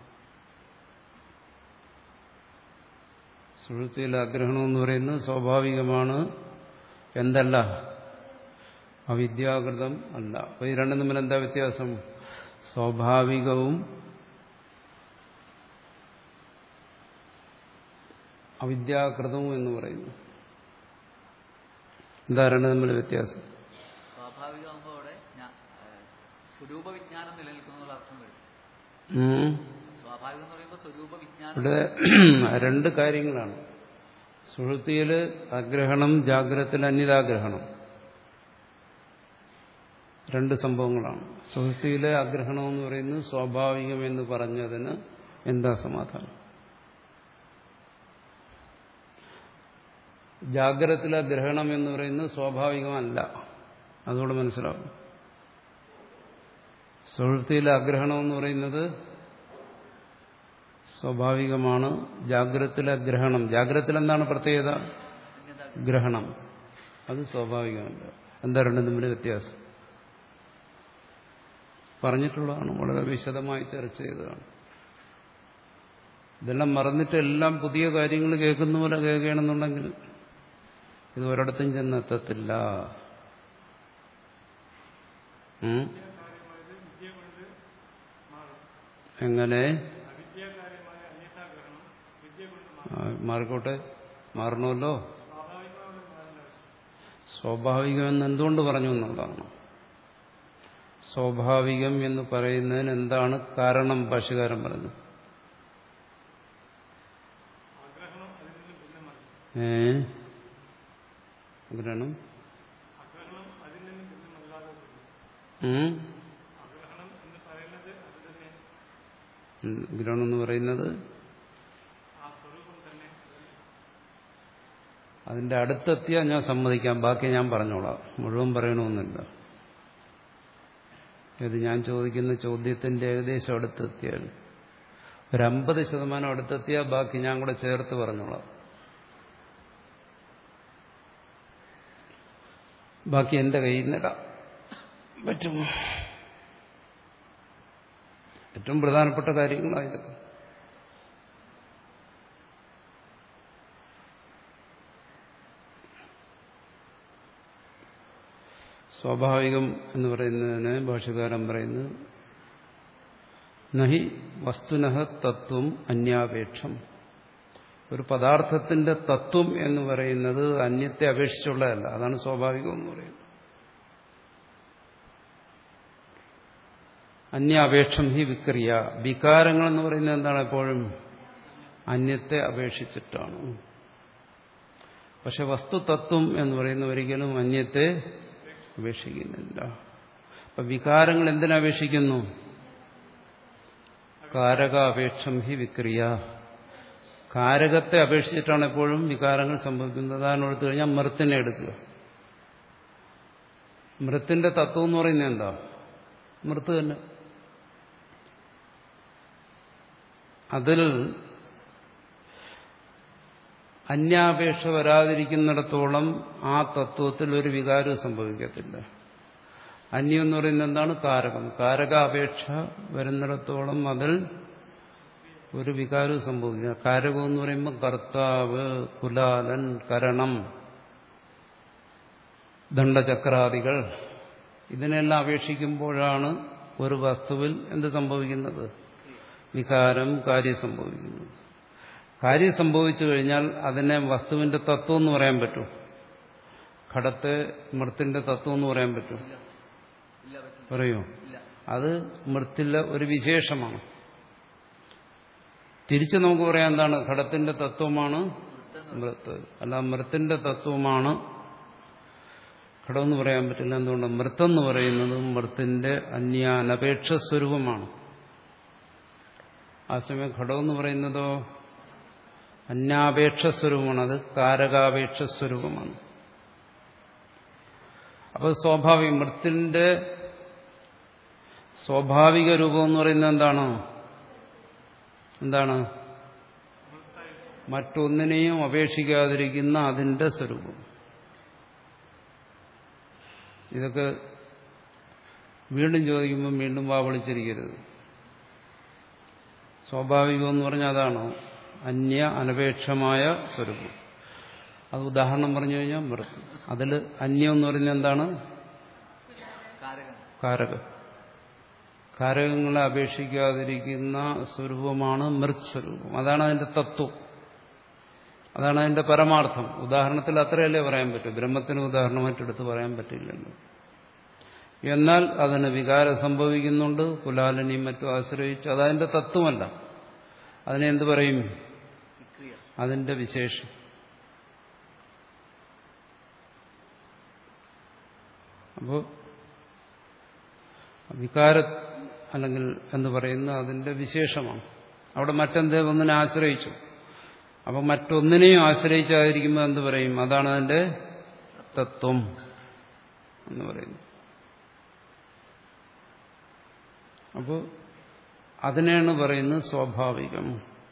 Speaker 1: സുഷുപ്തിയിലെ ആഗ്രഹണം എന്ന് പറയുന്നത് സ്വാഭാവികമാണ്. എന്തല്ല? അവിദ്യാകൃതം അല്ല. അപ്പൊ ഈ രണ്ടും തമ്മിൽ എന്താ വ്യത്യാസം? സ്വാഭാവികവും അവിദ്യാകൃതവും എന്ന് പറയുന്നു. എന്താ രണ്ടും തമ്മിൽ വ്യത്യാസം?
Speaker 2: സ്വാഭാവികമാകുമ്പോൾ അവിടെ സ്വരൂപ വിജ്ഞാനം നിലനിൽക്കുന്ന അർത്ഥം വരും. സ്വാഭാവികം എന്ന് പറയുമ്പോൾ സ്വരൂപ വിജ്ഞാനം.
Speaker 1: ഇവിടെ രണ്ട് കാര്യങ്ങളാണ്. സുഷുപ്തിയില് അഗ്രഹണം, ജാഗ്രതത്തിൽ അന്യതാഗ്രഹണം. രണ്ട് സംഭവങ്ങളാണ്. സുഷുപ്തിയിലെ ആഗ്രഹണം എന്ന് പറയുന്നത് സ്വാഭാവികമെന്ന് പറഞ്ഞതിന് എന്താ സമാധാനം? ജാഗ്രതത്തിലെ ഗ്രഹണം എന്ന് പറയുന്നത് സ്വാഭാവികമല്ല. അതുകൊണ്ട് മനസ്സിലാവും. സുഷുപ്തിയിലെ ആഗ്രഹണം എന്ന് പറയുന്നത് സ്വാഭാവികമാണ്. ജാഗ്രതത്തിലെ ഗ്രഹണം, ജാഗ്രതത്തിൽ എന്താണ് പ്രത്യേകത? ഗ്രഹണം. അത് സ്വാഭാവികമല്ല. എന്താ രണ്ടും തമ്മിൽ വ്യത്യാസം? പറഞ്ഞിട്ടുള്ളതാണ്, വളരെ വിശദമായി ചർച്ച ചെയ്തതാണ്. ഇതെല്ലാം മറന്നിട്ട് എല്ലാം പുതിയ കാര്യങ്ങൾ കേൾക്കുന്ന പോലെ കേൾക്കുകയാണെന്നുണ്ടെങ്കിൽ ഇത് ഒരിടത്തും ചെന്നെത്തത്തില്ല. എങ്ങനെ മാറിക്കോട്ടെ? മാറണമല്ലോ. സ്വാഭാവികമെന്ന് എന്തുകൊണ്ട് പറഞ്ഞു എന്നുള്ളതാണ്. സ്വാഭാവികം എന്ന് പറയുന്നതിന് എന്താണ് കാരണം ഭാഷ്യകാരൻ പറഞ്ഞു? ഏ ഗ്രഹണം ഗ്രഹണം എന്ന് പറയുന്നത് അതിന്റെ അടുത്തെത്തിയാൽ ഞാൻ സമ്മതിക്കാം, ബാക്കി ഞാൻ പറഞ്ഞോളാം, മുഴുവൻ പറയണമെന്നില്ല. ഇത് ഞാൻ ചോദിക്കുന്ന ചോദ്യത്തിന്റെ ഏകദേശം അടുത്തെത്തിയാൽ, ഒരു അമ്പത് ശതമാനം അടുത്തെത്തിയാൽ ബാക്കി ഞാൻ കൂടെ ചേർത്ത് പറഞ്ഞോളാം. ബാക്കി എന്റെ കയ്യിൽ നിന്നിടാം പറ്റുമോ? ഏറ്റവും പ്രധാനപ്പെട്ട കാര്യങ്ങളായത്. സ്വാഭാവികം എന്ന് പറയുന്നതിന് ഭാഷ്യകാരൻ പറയുന്നത് നഹി വസ്തുനഃ തത്വം അന്യാപേക്ഷം. ഒരു പദാർത്ഥത്തിന്റെ തത്വം എന്ന് പറയുന്നത് അന്യത്തെ അപേക്ഷിച്ചുള്ളതല്ല. അതാണ് സ്വാഭാവികം എന്ന് പറയുന്നത്. അന്യാപേക്ഷം ഹി വിക്രിയ. വികാരങ്ങൾ എന്ന് പറയുന്നത് എന്താണ്? എപ്പോഴും അന്യത്തെ അപേക്ഷിച്ചിട്ടാണ്. പക്ഷെ വസ്തുതത്വം എന്ന് പറയുന്ന ഒരിക്കലും അന്യത്തെ അപേക്ഷിക്കുന്നില്ല. അപ്പൊ വികാരങ്ങൾ എന്തിനപേക്ഷിക്കുന്നു? കാരകാപേക്ഷം ഹി വിക്രിയ. കാരകത്തെ അപേക്ഷിച്ചിട്ടാണ് എപ്പോഴും വികാരങ്ങൾ സംഭവിക്കുന്നത്. ഉദാഹരണം എടുത്തു കഴിഞ്ഞാൽ മൃത്തിനെ എടുക്കുക. മൃത്തിന്റെ തത്വം എന്ന് പറയുന്നത് എന്താ? മൃത്ത് തന്നെ. അതിൽ അന്യാപേക്ഷ വരാതിരിക്കുന്നിടത്തോളം ആ തത്വത്തിൽ ഒരു വികാരവും സംഭവിക്കത്തില്ല. അന്യം എന്ന് പറയുന്നത് എന്താണ്? കാരകം. കാരകാപേക്ഷ വരുന്നിടത്തോളം അതിൽ ഒരു വികാരവും സംഭവിക്കുക. കാരകം എന്ന് പറയുമ്പോൾ കർത്താവ്, കുലാലൻ, കരണം, ദണ്ഡചക്രാദികൾ, ഇതിനെല്ലാം അപേക്ഷിക്കുമ്പോഴാണ് ഒരു വസ്തുവിൽ എന്ത് സംഭവിക്കുന്നത്? വികാരം, കാര്യം സംഭവിക്കുന്നത്. കാര്യം സംഭവിച്ചു കഴിഞ്ഞാൽ അതിനെ വസ്തുവിന്റെ തത്വം എന്ന് പറയാൻ പറ്റും. ഘടത്തെ മൃത്തിന്റെ തത്വം എന്ന് പറയാൻ പറ്റും? പറയൂ. അത് മൃത്തിലെ ഒരു വിശേഷമാണ്. തിരിച്ച് നമുക്ക് പറയാൻ എന്താണ്? ഘടത്തിന്റെ തത്വമാണ് മൃത്ത്. അല്ല മൃത്തിന്റെ തത്വമാണ് ഘടമെന്ന് പറയാൻ പറ്റില്ല. എന്തുകൊണ്ട്? മൃത്തെന്ന് പറയുന്നത് മൃത്തിന്റെ അന്യാനപേക്ഷ സ്വരൂപമാണ്. ആ സമയം ഘടമെന്ന് പറയുന്നതോ അന്യാപേക്ഷ സ്വരൂപമാണ്. അത് കാരകാപേക്ഷ സ്വരൂപമാണ്. അപ്പോൾ സ്വാഭാവികം മൃത്തിന്റെ സ്വാഭാവിക രൂപം എന്ന് പറയുന്നത് എന്താണ്? എന്താണ്? മറ്റൊന്നിനെയും അപേക്ഷിക്കാതിരിക്കുന്ന അതിന്റെ സ്വരൂപം. ഇതൊക്കെ വീണ്ടും ചോദിക്കുമ്പോൾ വീണ്ടും വാവളിച്ചിരിക്കരുത്. സ്വാഭാവികം എന്ന് പറഞ്ഞാൽ അതാണ് അന്യ അനപേക്ഷമായ സ്വരൂപം. അത് ഉദാഹരണം പറഞ്ഞു കഴിഞ്ഞാൽ മൃത്ത്. അതിൽ അന്യം എന്ന് പറയുന്നത് എന്താണ്? കാരകം. കാരകങ്ങളെ അപേക്ഷിക്കാതിരിക്കുന്ന സ്വരൂപമാണ് മൃത് സ്വരൂപം. അതാണ് അതിന്റെ തത്വം. അതാണ് അതിന്റെ പരമാർത്ഥം. ഉദാഹരണത്തിൽ അത്രയല്ലേ പറയാൻ പറ്റൂ. ബ്രഹ്മത്തിന് ഉദാഹരണമായിട്ടെടുത്ത് പറയാൻ പറ്റില്ലല്ലോ. എന്നാൽ അതിന് വികാരം സംഭവിക്കുന്നുണ്ട്. കുലാലനെയും മറ്റും ആശ്രയിച്ച്. അതതിന്റെ തത്വമല്ല. അതിനെ എന്ത് പറയും? അതിന്റെ വിശേഷം. അപ്പോൾ വികാര അല്ലെങ്കിൽ എന്ന് പറയുന്ന അതിന്റെ വിശേഷമാണ്. അവിടെ മറ്റെന്തേ ഒന്നിനെ ആശ്രയിച്ചു. അപ്പം മറ്റൊന്നിനെയും ആശ്രയിച്ചാതിരിക്കുമ്പോൾ എന്ത് പറയും? അതാണ് അതിന്റെ തത്വം എന്ന് പറയുന്നത്. അപ്പോൾ അതിനെയാണ് പറയുന്നത് സ്വാഭാവികം.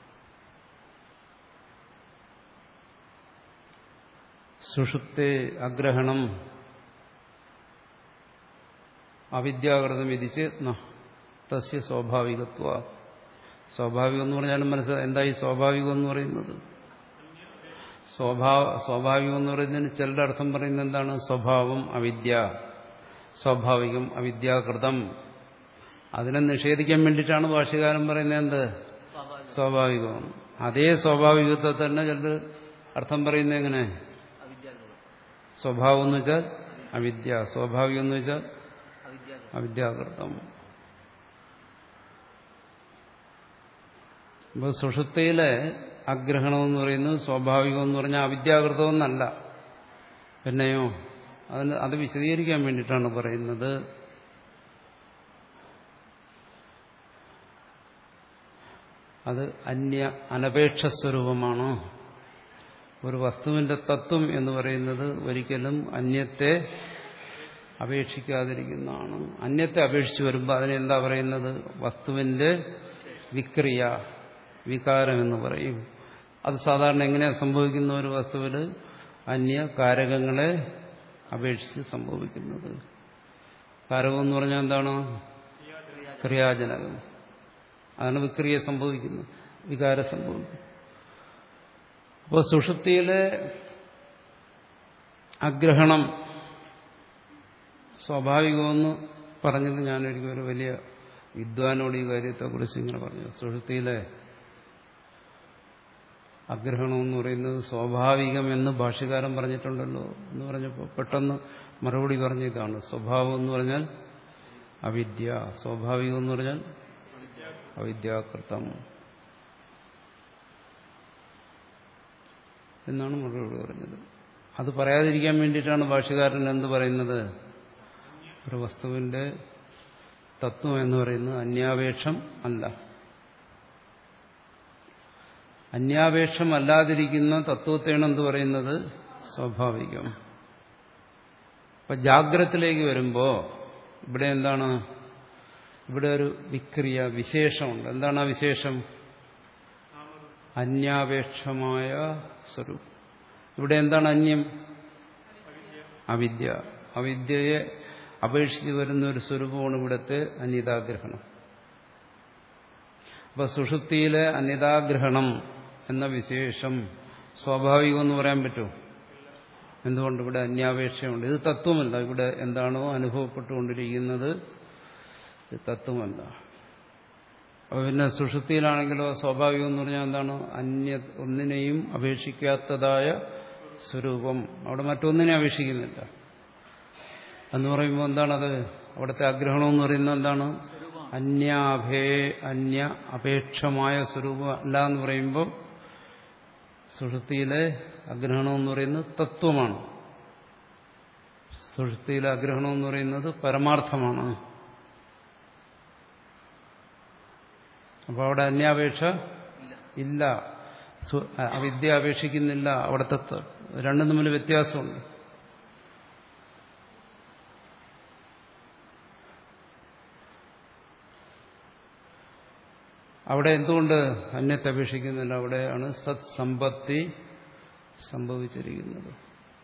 Speaker 1: സുഷുപ്തേ അഗ്രഹണം അവിദ്യാകൃതം വിധിച്ച് തസ്യ സ്വാഭാവികത്വ. സ്വാഭാവികം എന്ന് പറഞ്ഞാലും മനസ്സിലായി എന്തായി സ്വാഭാവികം എന്ന് പറയുന്നത്? സ്വഭാവ സ്വാഭാവികം എന്ന് പറയുന്നതിന് ചിലരുടെ അർത്ഥം പറയുന്നത് എന്താണ്? സ്വഭാവം അവിദ്യ, സ്വാഭാവികം അവിദ്യാകൃതം. അതിനെ നിഷേധിക്കാൻ വേണ്ടിയിട്ടാണ് ഭാഷ്യകാരൻ പറയുന്നത് എന്ത്? സ്വാഭാവികം. അതേ സ്വാഭാവികത്തെ തന്നെ ചിലർ അർത്ഥം പറയുന്നത് എങ്ങനെ? സ്വഭാവം എന്ന് വെച്ചാൽ അവിദ്യ, സ്വാഭാവികം എന്ന് വെച്ചാൽ അവിദ്യാകൃതം. ഇപ്പോൾ സുഷുപ്തിയിലെ അഗ്രഹണം എന്ന് പറയുന്നത് സ്വാഭാവികം എന്ന് പറഞ്ഞാൽ അവിദ്യാകൃതം എന്നല്ല. പിന്നെയോ അതിന് അത് വിശദീകരിക്കാൻ വേണ്ടിയിട്ടാണ് പറയുന്നത്. അത് അന്യ അനപേക്ഷ സ്വരൂപമാണ്. ഒരു വസ്തുവിന്റെ തത്വം എന്ന് പറയുന്നത് ഒരിക്കലും അന്യത്തെ അപേക്ഷിക്കാതിരിക്കുന്നതാണ്. അന്യത്തെ അപേക്ഷിച്ച് വരുമ്പോൾ അതിനെന്താ പറയുന്നത്? വസ്തുവിന്റെ വിക്രിയ, വികാരം എന്ന് പറയും. അത് സാധാരണ എങ്ങനെയാണ് സംഭവിക്കുന്ന ഒരു വസ്തുവിൽ അന്യ കാരകങ്ങളെ അപേക്ഷിച്ച് സംഭവിക്കുന്നത്. കാരകം എന്ന് പറഞ്ഞാൽ എന്താണ്? ക്രിയാജനകം. അതാണ് വിക്രിയ സംഭവിക്കുന്നത്, വികാരം സംഭവിക്കുന്നത്. അപ്പോൾ സുഷുപ്തിയിലെ അഗ്രഹണം സ്വാഭാവികമെന്ന് പറഞ്ഞത് ഞാനൊരിക്കലും ഒരു വലിയ വിദ്വാനോട് ഈ കാര്യത്തെക്കുറിച്ച് ഇങ്ങനെ പറഞ്ഞു. സുഷുപ്തിയിലെ അഗ്രഹണം എന്ന് പറയുന്നത് സ്വാഭാവികമെന്ന് ഭാഷ്യകാരൻ പറഞ്ഞിട്ടുണ്ടല്ലോ എന്ന് പറഞ്ഞപ്പോൾ പെട്ടെന്ന് മറുപടി പറഞ്ഞ ഇതാണ്. സ്വഭാവം എന്ന് പറഞ്ഞാൽ അവിദ്യ, സ്വാഭാവികം എന്ന് പറഞ്ഞാൽ അവിദ്യാകൃതം എന്നാണ് മറുപടി പറഞ്ഞത്. അത് പറയാതിരിക്കാൻ വേണ്ടിയിട്ടാണ് ഭാഷ്യകാരൻ എന്ത് പറയുന്നത്? ഒരു വസ്തുവിന്റെ തത്വം എന്ന് പറയുന്നത് അന്യാപേക്ഷം അല്ല. അന്യാപേക്ഷം അല്ലാതിരിക്കുന്ന തത്വത്തെയാണ് എന്ത് പറയുന്നത്? സ്വാഭാവികം. അപ്പൊ ജാഗ്രതത്തിലേക്ക് വരുമ്പോ ഇവിടെ എന്താണ്? ഇവിടെ ഒരു വിക്രിയ വിശേഷമുണ്ട്. എന്താണ് ആ വിശേഷം? അന്യാപേക്ഷമായ സ്വരൂപം. ഇവിടെ എന്താണ് അന്യം? അവിദ്യ. അവിദ്യയെ അപേക്ഷിച്ച് വരുന്ന ഒരു സ്വരൂപമാണ് ഇവിടുത്തെ അന്യതാഗ്രഹണം. അപ്പൊ സുഷുപ്തിയിലെ അന്യതാഗ്രഹണം എന്ന വിശേഷം സ്വാഭാവികമെന്ന് പറയാൻ പറ്റുമോ? എന്തുകൊണ്ട്? ഇവിടെ അന്യാപേക്ഷയുണ്ട്. ഇത് തത്വമല്ല. ഇവിടെ എന്താണോ അനുഭവപ്പെട്ടുകൊണ്ടിരിക്കുന്നത് ഇത് തത്വമല്ല. അപ്പൊ പിന്നെ സുഷുപ്തിയിലാണെങ്കിലോ സ്വാഭാവികം എന്ന് പറഞ്ഞാൽ എന്താണ്? അന്യ ഒന്നിനെയും അപേക്ഷിക്കാത്തതായ സ്വരൂപം. അവിടെ മറ്റൊന്നിനെ അപേക്ഷിക്കുന്നില്ല എന്ന് പറയുമ്പോൾ എന്താണത്? അവിടുത്തെ ആഗ്രഹണം എന്ന് പറയുന്നത് എന്താണ്? അന്യാഭേ അന്യ അപേക്ഷമായ സ്വരൂപം അല്ല എന്ന് പറയുമ്പോൾ സുഷുപ്തിയിലെ അഗ്രഹണം എന്ന് പറയുന്നത് തത്വമാണ്. സുഷുപ്തിയിലെ അഗ്രഹണം എന്ന് പറയുന്നത് പരമാർത്ഥമാണ്. അപ്പൊ അവിടെ അന്യാപേക്ഷ ഇല്ല, അവിദ്യ അപേക്ഷിക്കുന്നില്ല. അവിടുത്തെ രണ്ടും തമ്മിൽ വ്യത്യാസമുണ്ട്. അവിടെ എന്തുകൊണ്ട് അന്യത്തെ അപേക്ഷിക്കുന്നില്ല? അവിടെയാണ് സത് സമ്പത്തി സംഭവിച്ചിരിക്കുന്നത്.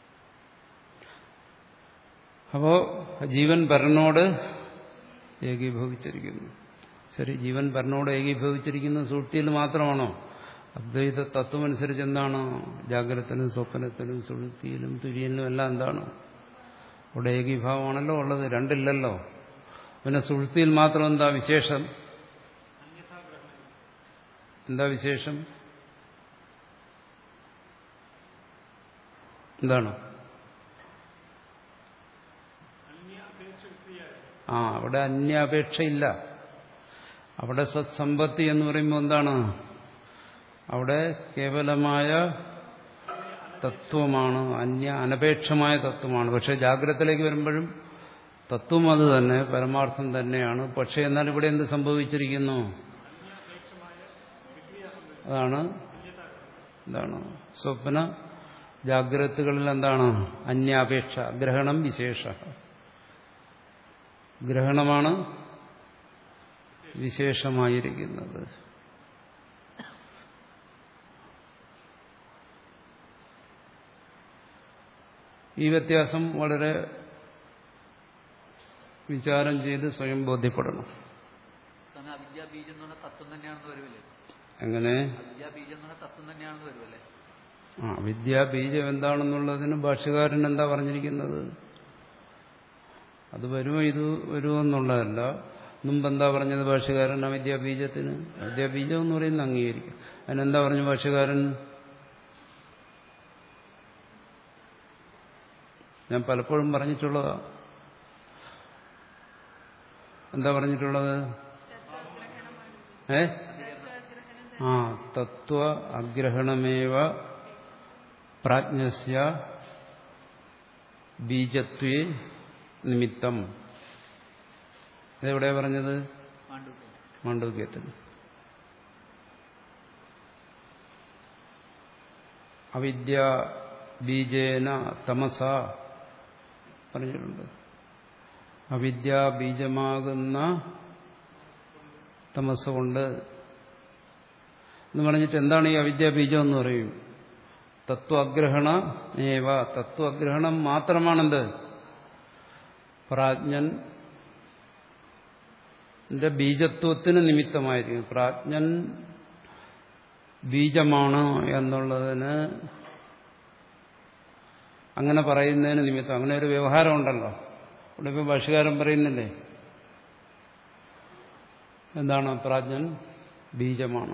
Speaker 1: അപ്പോ ജീവൻ പരനോട് ഏകീഭവിച്ചിരിക്കുന്നു. ശരി, ജീവൻ പരനോട് ഏകീഭവിച്ചിരിക്കുന്ന സുഷുപ്തിയിൽ മാത്രമാണോ? അദ്വൈത തത്വമനുസരിച്ച് എന്താണ്? ജാഗ്രതത്തിലും സ്വപ്നത്തിലും സുഷുപ്തിയിലും തുര്യനിലും എല്ലാം എന്താണ്? അവിടെ ഏകീഭാവമാണല്ലോ ഉള്ളത്, രണ്ടില്ലല്ലോ. പിന്നെ സുഷുപ്തിയിൽ മാത്രം എന്താ വിശേഷം? എന്താ വിശേഷം? എന്താണ്? ആ അവിടെ അന്യാപേക്ഷയില്ല. അവിടെ സത്സമ്പത്തി എന്ന് പറയുമ്പോൾ എന്താണ്? അവിടെ കേവലമായ തത്വമാണ്, അന്യ അനപേക്ഷമായ തത്വമാണ്. പക്ഷെ ജാഗ്രതത്തിലേക്ക് വരുമ്പോഴും തത്വം അത് തന്നെ, പരമാർത്ഥം തന്നെയാണ്. പക്ഷെ എന്നാൽ ഇവിടെ എന്ത് സംഭവിച്ചിരിക്കുന്നു? അതാണ് എന്താണ് സ്വപ്ന ജാഗ്രതകളിൽ എന്താണ്? അന്യാപേക്ഷ, ഗ്രഹണം വിശേഷ. ഗ്രഹണമാണ് വിശേഷമായിരിക്കുന്നത്. ഈ വ്യത്യാസം വളരെ വിചാരം ചെയ്ത് സ്വയം ബോധ്യപ്പെടണം.
Speaker 2: അവിദ്യാബീജം എന്ന് പറഞ്ഞ തത്വം തന്നെയാണെന്ന് വരുമല്ലേ?
Speaker 1: എങ്ങനെ?
Speaker 2: അവിദ്യാബീജം എന്ന് പറഞ്ഞ തത്വം തന്നെയാണെന്ന് വരുമല്ലേ?
Speaker 1: ആ വിദ്യാബീജം എന്താണെന്നുള്ളതിന് ഭാഷ്യകാരൻ എന്താ പറഞ്ഞിരിക്കുന്നത്? അത് വരുമോ ഇത് വരുമോ എന്നുള്ളതല്ല. മുമ്പെന്താ പറഞ്ഞത് ഭാഷ്യകാരൻ അവിദ്യാബീജത്തിന്? അവിദ്യാബീജം എന്ന് പറയുന്നത് അംഗീകരിക്കും. അതിനെന്താ പറഞ്ഞു ഭാഷ്യകാരൻ? ഞാൻ പലപ്പോഴും പറഞ്ഞിട്ടുള്ളതാ. എന്താ പറഞ്ഞിട്ടുള്ളത്? ഏ ആ തത്വ അഗ്രഹണമേവ പ്രാജ്ഞസ്യ ബീജത്വേ നിമിത്തം. ഇതെവിടെയാ പറഞ്ഞത്? മാണ്ഡൂക്യത്തിൽ. അവിദ്യ ബീജേന തമസ പറഞ്ഞിട്ടുണ്ട്. അവിദ്യ ബീജമാകുന്ന തമസ് കൊണ്ട് എന്ന് പറഞ്ഞിട്ട് എന്താണ് ഈ അവിദ്യ ബീജം എന്ന് പറയും? തത്വഗ്രഹണ ഏവ, തത്വഗ്രഹണം മാത്രമാണെന്ത്? പ്രാജ്ഞന്റെ ബീജത്വത്തിന് നിമിത്തമായിരിക്കും. പ്രാജ്ഞൻ ബീജമാണ് എന്നുള്ളതിന് അങ്ങനെ പറയുന്നതിന് നിമിത്തം, അങ്ങനെ ഒരു വ്യവഹാരം ഉണ്ടല്ലോ. ഇവിടെ ഇപ്പോൾ ഭാഷ്യകാരൻ പറയുന്നില്ലേ എന്താണ്? പ്രാജ്ഞൻ ബീജമാണ്.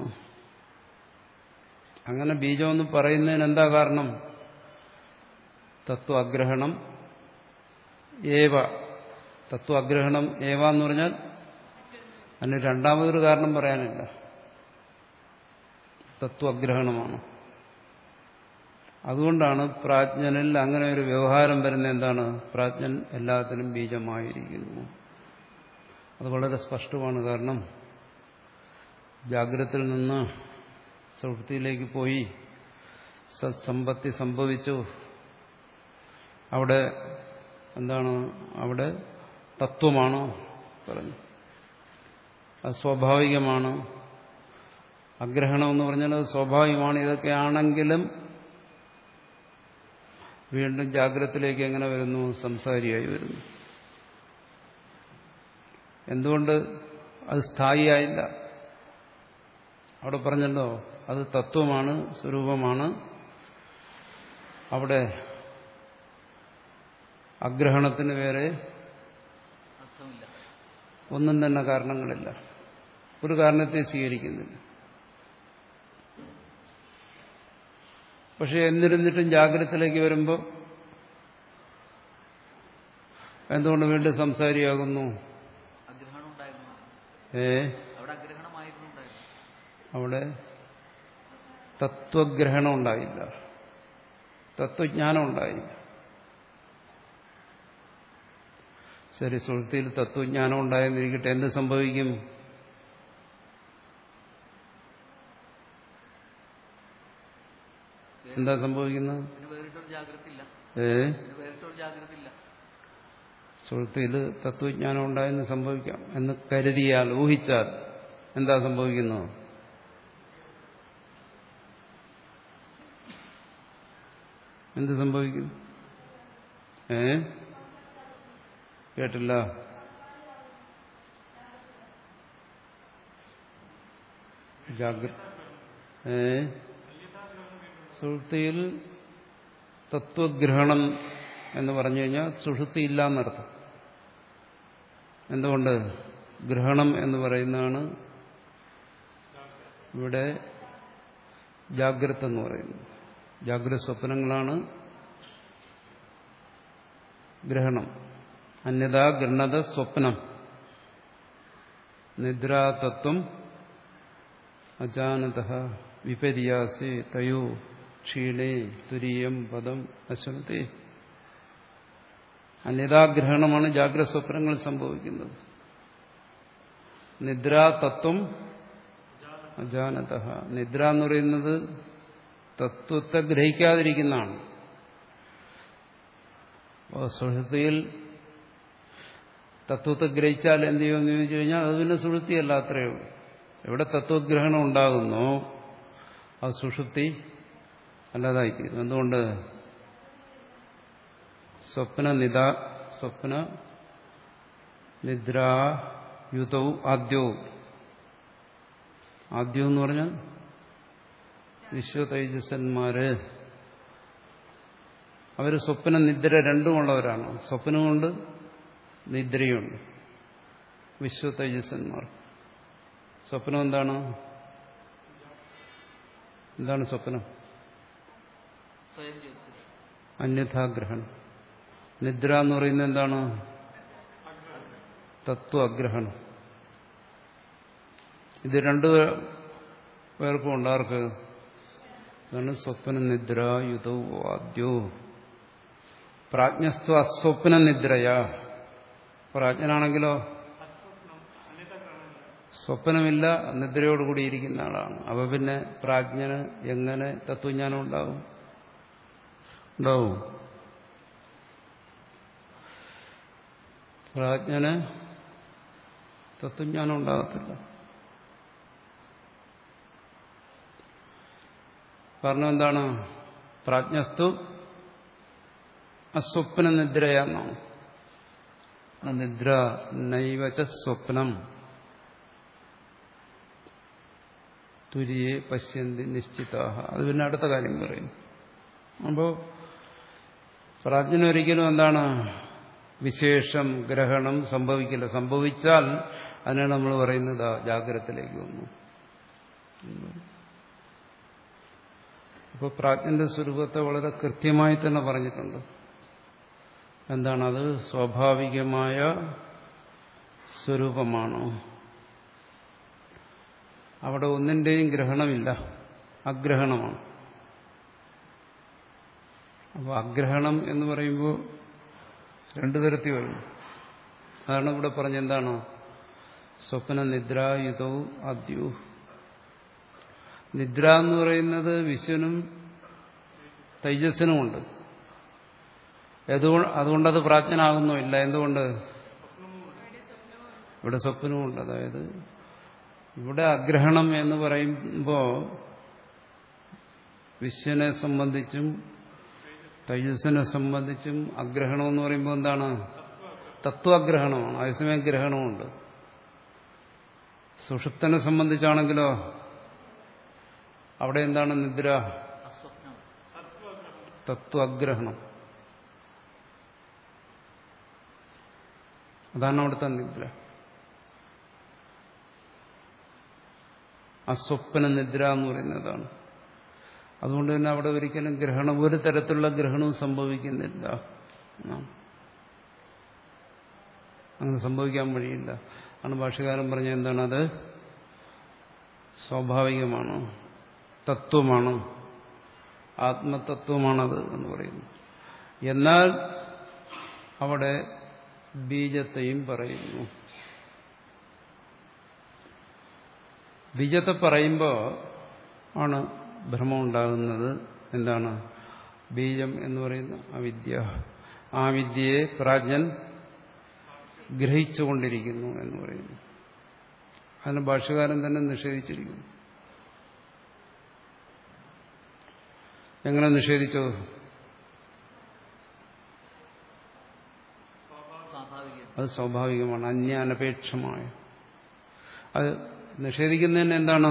Speaker 1: അങ്ങനെ ബീജമെന്ന് പറയുന്നതിന് എന്താ കാരണം? തത്വഗ്രഹണം ഏവ. തത്വഗ്രഹണം ഏവ എന്ന് പറഞ്ഞാൽ അതിന് രണ്ടാമതൊരു കാരണം പറയാനില്ല. തത്വഗ്രഹണമാണ്. അതുകൊണ്ടാണ് പ്രാജ്ഞനിൽ അങ്ങനെ ഒരു വ്യവഹാരം വരുന്ന. എന്താണ്? പ്രാജ്ഞൻ എല്ലാത്തിനും ബീജമായിരിക്കുന്നു. അത് വളരെ സ്പഷ്ടമാണ്. കാരണം ജാഗ്രതയിൽ നിന്ന് സുഷുപ്തിയിലേക്ക് പോയി സത്സമ്പത്തി സംഭവിച്ചു. അവിടെ എന്താണ്? അവിടെ തത്വമാണ് പറഞ്ഞു. അത് സ്വാഭാവികമാണ്. അഗ്രഹണം എന്ന് പറഞ്ഞാൽ അത് സ്വാഭാവികമാണ്. ഇതൊക്കെയാണെങ്കിലും വീണ്ടും ജാഗ്രതത്തിലേക്ക് എങ്ങനെ വരുന്നു? സംസാരിയായി വരുന്നു. എന്തുകൊണ്ട് അത് സ്ഥായിയായില്ല? അവിടെ പറഞ്ഞല്ലോ അത് തത്വമാണ്, സ്വരൂപമാണ്. അവിടെ അഗ്രഹണത്തിന് വേറെ ഒന്നും തന്നെ കാരണങ്ങളില്ല. ഒരു കാരണത്തെ സ്വീകരിക്കുന്നില്ല. പക്ഷെ എന്നിരുന്നിട്ടും ജാഗ്രതത്തിലേക്ക് വരുമ്പോൾ എന്തുകൊണ്ട് വീണ്ടും സംസാരിയാകുന്നു? ഏ അവിടെ തത്വഗ്രഹണം ഉണ്ടായില്ല, തത്വജ്ഞാനം ഉണ്ടായില്ല. ശരി, സുഷുപ്തിയിൽ തത്വജ്ഞാനം ഉണ്ടായെന്നിരിക്കട്ടെ, എന്ത് സംഭവിക്കും? എന്താ സംഭവിക്കുന്നത്? ഏ സുഷുപ്തിയിൽ തത്വജ്ഞാനം ഉണ്ടായെന്ന് സംഭവിക്കാം എന്ന് കരുതിയാൽ, ഊഹിച്ചാൽ എന്താ സംഭവിക്കുന്നത്? എന്ത് സംഭവിക്കും? ഏ കേട്ടില്ല. ജാഗ്രത ഏ സുഷുപ്തിയിൽ തത്വഗ്രഹണം എന്ന് പറഞ്ഞു കഴിഞ്ഞാൽ സുഷുപ്തി ഇല്ല എന്നർത്ഥം. എന്തുകൊണ്ട്? ഗ്രഹണം എന്ന് പറയുന്നതാണ് ഇവിടെ ജാഗ്രത എന്ന് പറയുന്നത്. ജാഗ്രത സ്വപ്നങ്ങളാണ് ഗ്രഹണം. അന്യഥാ ഗൃഹണത സ്വപ്നം. നിദ്രാതത്വം അജാനതഃ വിപര്യാസേ തയോ ക്ഷീണേ തുരീയം പദം അശ്വത്തെ. അന്യഥാഗ്രഹണമാണ് ജാഗ്രത സ്വപ്നങ്ങൾ സംഭവിക്കുന്നത്. നിദ്രാതത്വം അജാനതഃ. നിദ്ര എന്ന് പറയുന്നത് തത്വത്തെ ഗ്രഹിക്കാതിരിക്കുന്നതാണ്. സുഷുപ്തിയിൽ തത്വത്തെ ഗ്രഹിച്ചാൽ എന്ത് ചെയ്യുമെന്ന് ചോദിച്ചു കഴിഞ്ഞാൽ അത് പിന്നെ സുഷുപ്തിയല്ല, അത്രയേ ഉള്ളൂ. എവിടെ തത്വഗ്രഹണം ഉണ്ടാകുന്നോ അത് സുഷുപ്തി അല്ലാതായിത്തീരും. എന്തുകൊണ്ട്? സ്വപ്ന നിദ സ്വപ്ന നിദ്രായുതൗ ആദ്യവും. ആദ്യം എന്ന് പറഞ്ഞാൽ വിശ്വതൈജസ്സന്മാര്, അവര് സ്വപ്ന നിദ്ര രണ്ടുമുള്ളവരാണ്. സ്വപ്നമുണ്ട്, നിദ്രയുണ്ട്. വിശ്വതൈജസ്സന്മാർ. സ്വപ്നം എന്താണ്? എന്താണ് സ്വപ്നം? അന്യഥാഗ്രഹണം. നിദ്ര എന്ന് പറയുന്നത് എന്താണ്? തത്വ അഗ്രഹണം. ഇത് രണ്ടു പേർക്കും ഉണ്ടാർക്ക് അതാണ് സ്വപ്ന നിദ്ര യുതോ ആദ്യോ. പ്രാജ്ഞസ്തു അസ്വപ്ന നിദ്രയാ. പ്രാജ്ഞനാണെങ്കിലോ സ്വപ്നമില്ല, നിദ്രയോടുകൂടി ഇരിക്കുന്ന ആളാണ്. അപ്പൊ പിന്നെ പ്രാജ്ഞന് എങ്ങനെ തത്വജ്ഞാനം ഉണ്ടാവും? ഉണ്ടാവും. പ്രാജ്ഞന് തത്വജ്ഞാനം ഉണ്ടാകത്തില്ല. കാരണം എന്താണ്? പ്രാജ്ഞസ്തു അസ്വപ്ന നിദ്രയാന്നാണ്. നിദ്ര നൈവച സ്വപ്നം തുരിയെ പശ്യന്തി നിശ്ചിതാഹ. അത് പിന്നെ അടുത്ത കാര്യം പറയും. അപ്പോൾ പ്രാജ്ഞനൊരിക്കലും എന്താണ് വിശേഷം ഗ്രഹണം സംഭവിക്കില്ല. സംഭവിച്ചാൽ അതിനാണ് നമ്മൾ പറയുന്നത് ജാഗ്രതത്തിലേക്ക് വന്നു. അപ്പോൾ പ്രാജ്ഞന്റെ സ്വരൂപത്തെ വളരെ കൃത്യമായി തന്നെ പറഞ്ഞിട്ടുണ്ട്. എന്താണത്? സ്വാഭാവികമായ സ്വരൂപമാണ്. അവിടെ ഒന്നിന്റെയും ഗ്രഹണമില്ല, അഗ്രഹണമാണ്. അപ്പോൾ അഗ്രഹണം എന്ന് പറയുമ്പോൾ രണ്ടു തരത്തിൽ വരും. അതാണ് ഇവിടെ പറഞ്ഞ എന്താണ്? സ്വപ്ന നിദ്രായുധോ ആദ്യോ. നിദ്ര എന്ന് പറയുന്നത് വിശ്വനും തൈജസ്സിനുമുണ്ട്. അതുകൊണ്ടത് പ്രാജ്ഞനാകുന്നുമില്ല. എന്തുകൊണ്ട്? ഇവിടെ സ്വപ്നമുണ്ട്. അതായത് ഇവിടെ അഗ്രഹണം എന്ന് പറയുമ്പോൾ വിശ്വനെ സംബന്ധിച്ചും തൈജസ്സിനെ സംബന്ധിച്ചും അഗ്രഹണം എന്ന് പറയുമ്പോൾ എന്താണ്? തത്വാഗ്രഹണമാണ്. അതേസമയം ഗ്രഹണമുണ്ട്. സുഷുപ്തനെ സംബന്ധിച്ചാണെങ്കിലോ അവിടെ എന്താണ് നിദ്ര? തത്വാഗ്രഹണം. അതാണ് അവിടുത്തെ നിദ്ര. അസ്വപ്ന നിദ്ര എന്ന് പറയുന്നതാണ്. അതുകൊണ്ട് തന്നെ അവിടെ ഒരിക്കലും ഗ്രഹണം, ഒരു തരത്തിലുള്ള ഗ്രഹണവും സംഭവിക്കുന്നില്ല. അങ്ങനെ സംഭവിക്കാൻ വഴിയില്ല. ആണ് ഭാഷ്യകാരൻ പറഞ്ഞ എന്താണ്? അത് സ്വാഭാവികമാണ്, തത്വമാണ്, ആത്മതത്വമാണത് എന്ന് പറയുന്നു. എന്നാൽ അവിടെ ബീജത്തെയും പറയുന്നു. ബീജത്തെ പറയുമ്പോൾ ആണ് ഭ്രമം ഉണ്ടാകുന്നത്. എന്താണ് ബീജം എന്ന് പറയുന്ന അവിദ്യ? ആ വിദ്യയെ പ്രാജ്ഞൻ ഗ്രഹിച്ചുകൊണ്ടിരിക്കുന്നു എന്ന് പറയുന്നു. അതിന് ഭാഷ്യകാരൻ തന്നെ നിഷേധിച്ചിരിക്കുന്നു. എങ്ങനെ നിഷേധിച്ചു? അത് സ്വാഭാവികമാണ്, അന്യ അനപേക്ഷമായ. അത് നിഷേധിക്കുന്നതിന് എന്താണ്?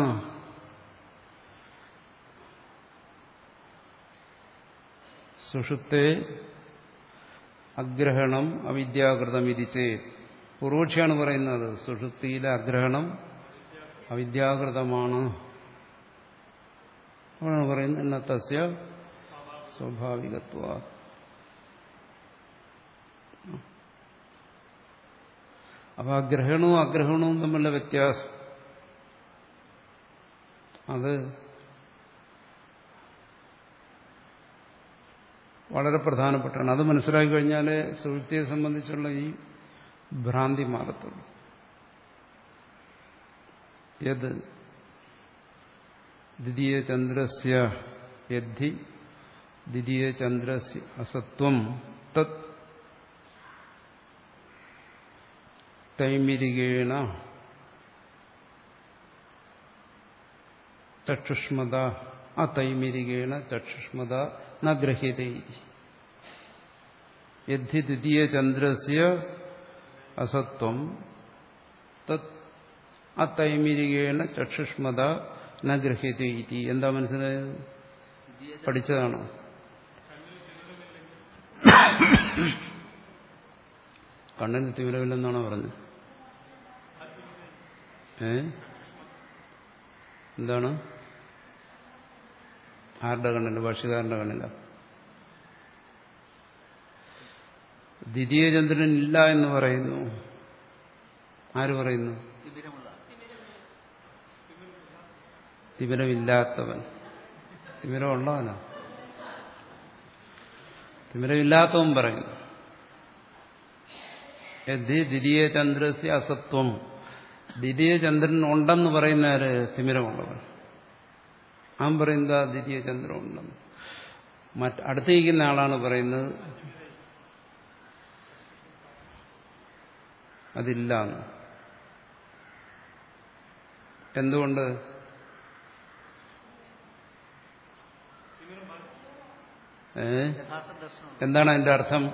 Speaker 1: സുഷുപ്തേ അഗ്രഹണം അവിദ്യാകൃതം ഇരിച്ചേ. പൂർവക്ഷിയാണ് പറയുന്നത് സുഷുപ്തിയിലെ അഗ്രഹണം അവിദ്യാകൃതമാണ്. അതാണ് പറയുന്നത് എന്ന തസ്യ സ്വാഭാവികത്വ. അപ്പൊ ആ ഗ്രഹണവും അഗ്രഹണവും തമ്മിലുള്ള വ്യത്യാസം അത് വളരെ പ്രധാനപ്പെട്ടാണ്. അത് മനസ്സിലാക്കി കഴിഞ്ഞാലേ സുഷുപ്തിയെ സംബന്ധിച്ചുള്ള ഈ ഭ്രാന്തി മാറത്തുള്ളൂ. യത് ദ്വിതീയ ചന്ദ്രസ്യ യദ്ധി ദ്വിതീയ ചന്ദ്രസ്യ അസത്വം തത് തൈമിരികേണ ചക്ഷുഷ്മത അതൈമിരികേണ ചക്ഷുഷ്മത ന ഗ്രഹ്യതേ. യദ്ധി ദ്വിതീയ ചന്ദ്രസ്യ അസത്വം തത് അതൈമിരികേണ ചക്ഷുഷ്മത ന ഗ്രഹ്യതേ. എന്താ മനസ്സിലായത്? പഠിച്ചതാണോ? കണ്ണിന് തീവ്രമില്ലെന്നാണോ പറഞ്ഞത്? ഏ എന്താണ്? ആരുടെ കണ്ണില്ല? ഭാഷ്യകാരന്റെ കണ്ണില്ല. ദ്വിതീയ ചന്ദ്രൻ ഇല്ല എന്ന് പറയുന്നു. ആര് പറയുന്നു?
Speaker 2: തിമിരമുള്ള
Speaker 1: തിമിരമില്ലാത്തവൻ. തിമിരമുള്ളവനാ? തിമിരമില്ലാത്തവൻ പറയുന്നു. യദ്ധി ദ്വിതീയ ചന്ദ്രസ്യ അസത്വം. ദ്വിതീയ ചന്ദ്രൻ ഉണ്ടെന്ന് പറയുന്ന ആര്? തിമിരമുള്ളവൻ. അവൻ പറയുന്നത് ദ്വിതീയ ചന്ദ്രൻ ഉണ്ടെന്ന്. മറ്റ് അടുത്തിരിക്കുന്ന ആളാണ് പറയുന്നത് അതില്ല എന്ന്. എന്തുകൊണ്ട്? ഏ എന്താണ് അതിന്റെ അർത്ഥം?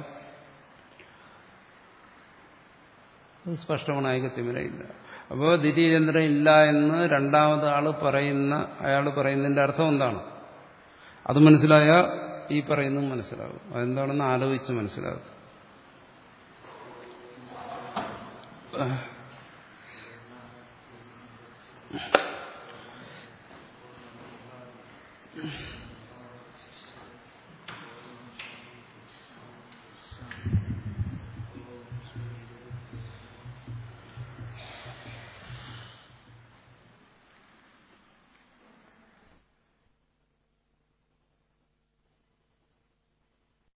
Speaker 1: അത് സ്പഷ്ടമാണ്, അയാൾക്ക് തിമിരയില്ല. അപ്പോൾ ദ്വിതീയചന്ദ്രൻ ഇല്ല എന്ന് രണ്ടാമത് ആള് പറയുന്ന അയാൾ പറയുന്നതിന്റെ അർത്ഥം എന്താണ്? അത് മനസ്സിലായ ഈ പറയുന്നതും മനസ്സിലാകും. അതെന്താണെന്ന് ആലോചിച്ച് മനസ്സിലാകും.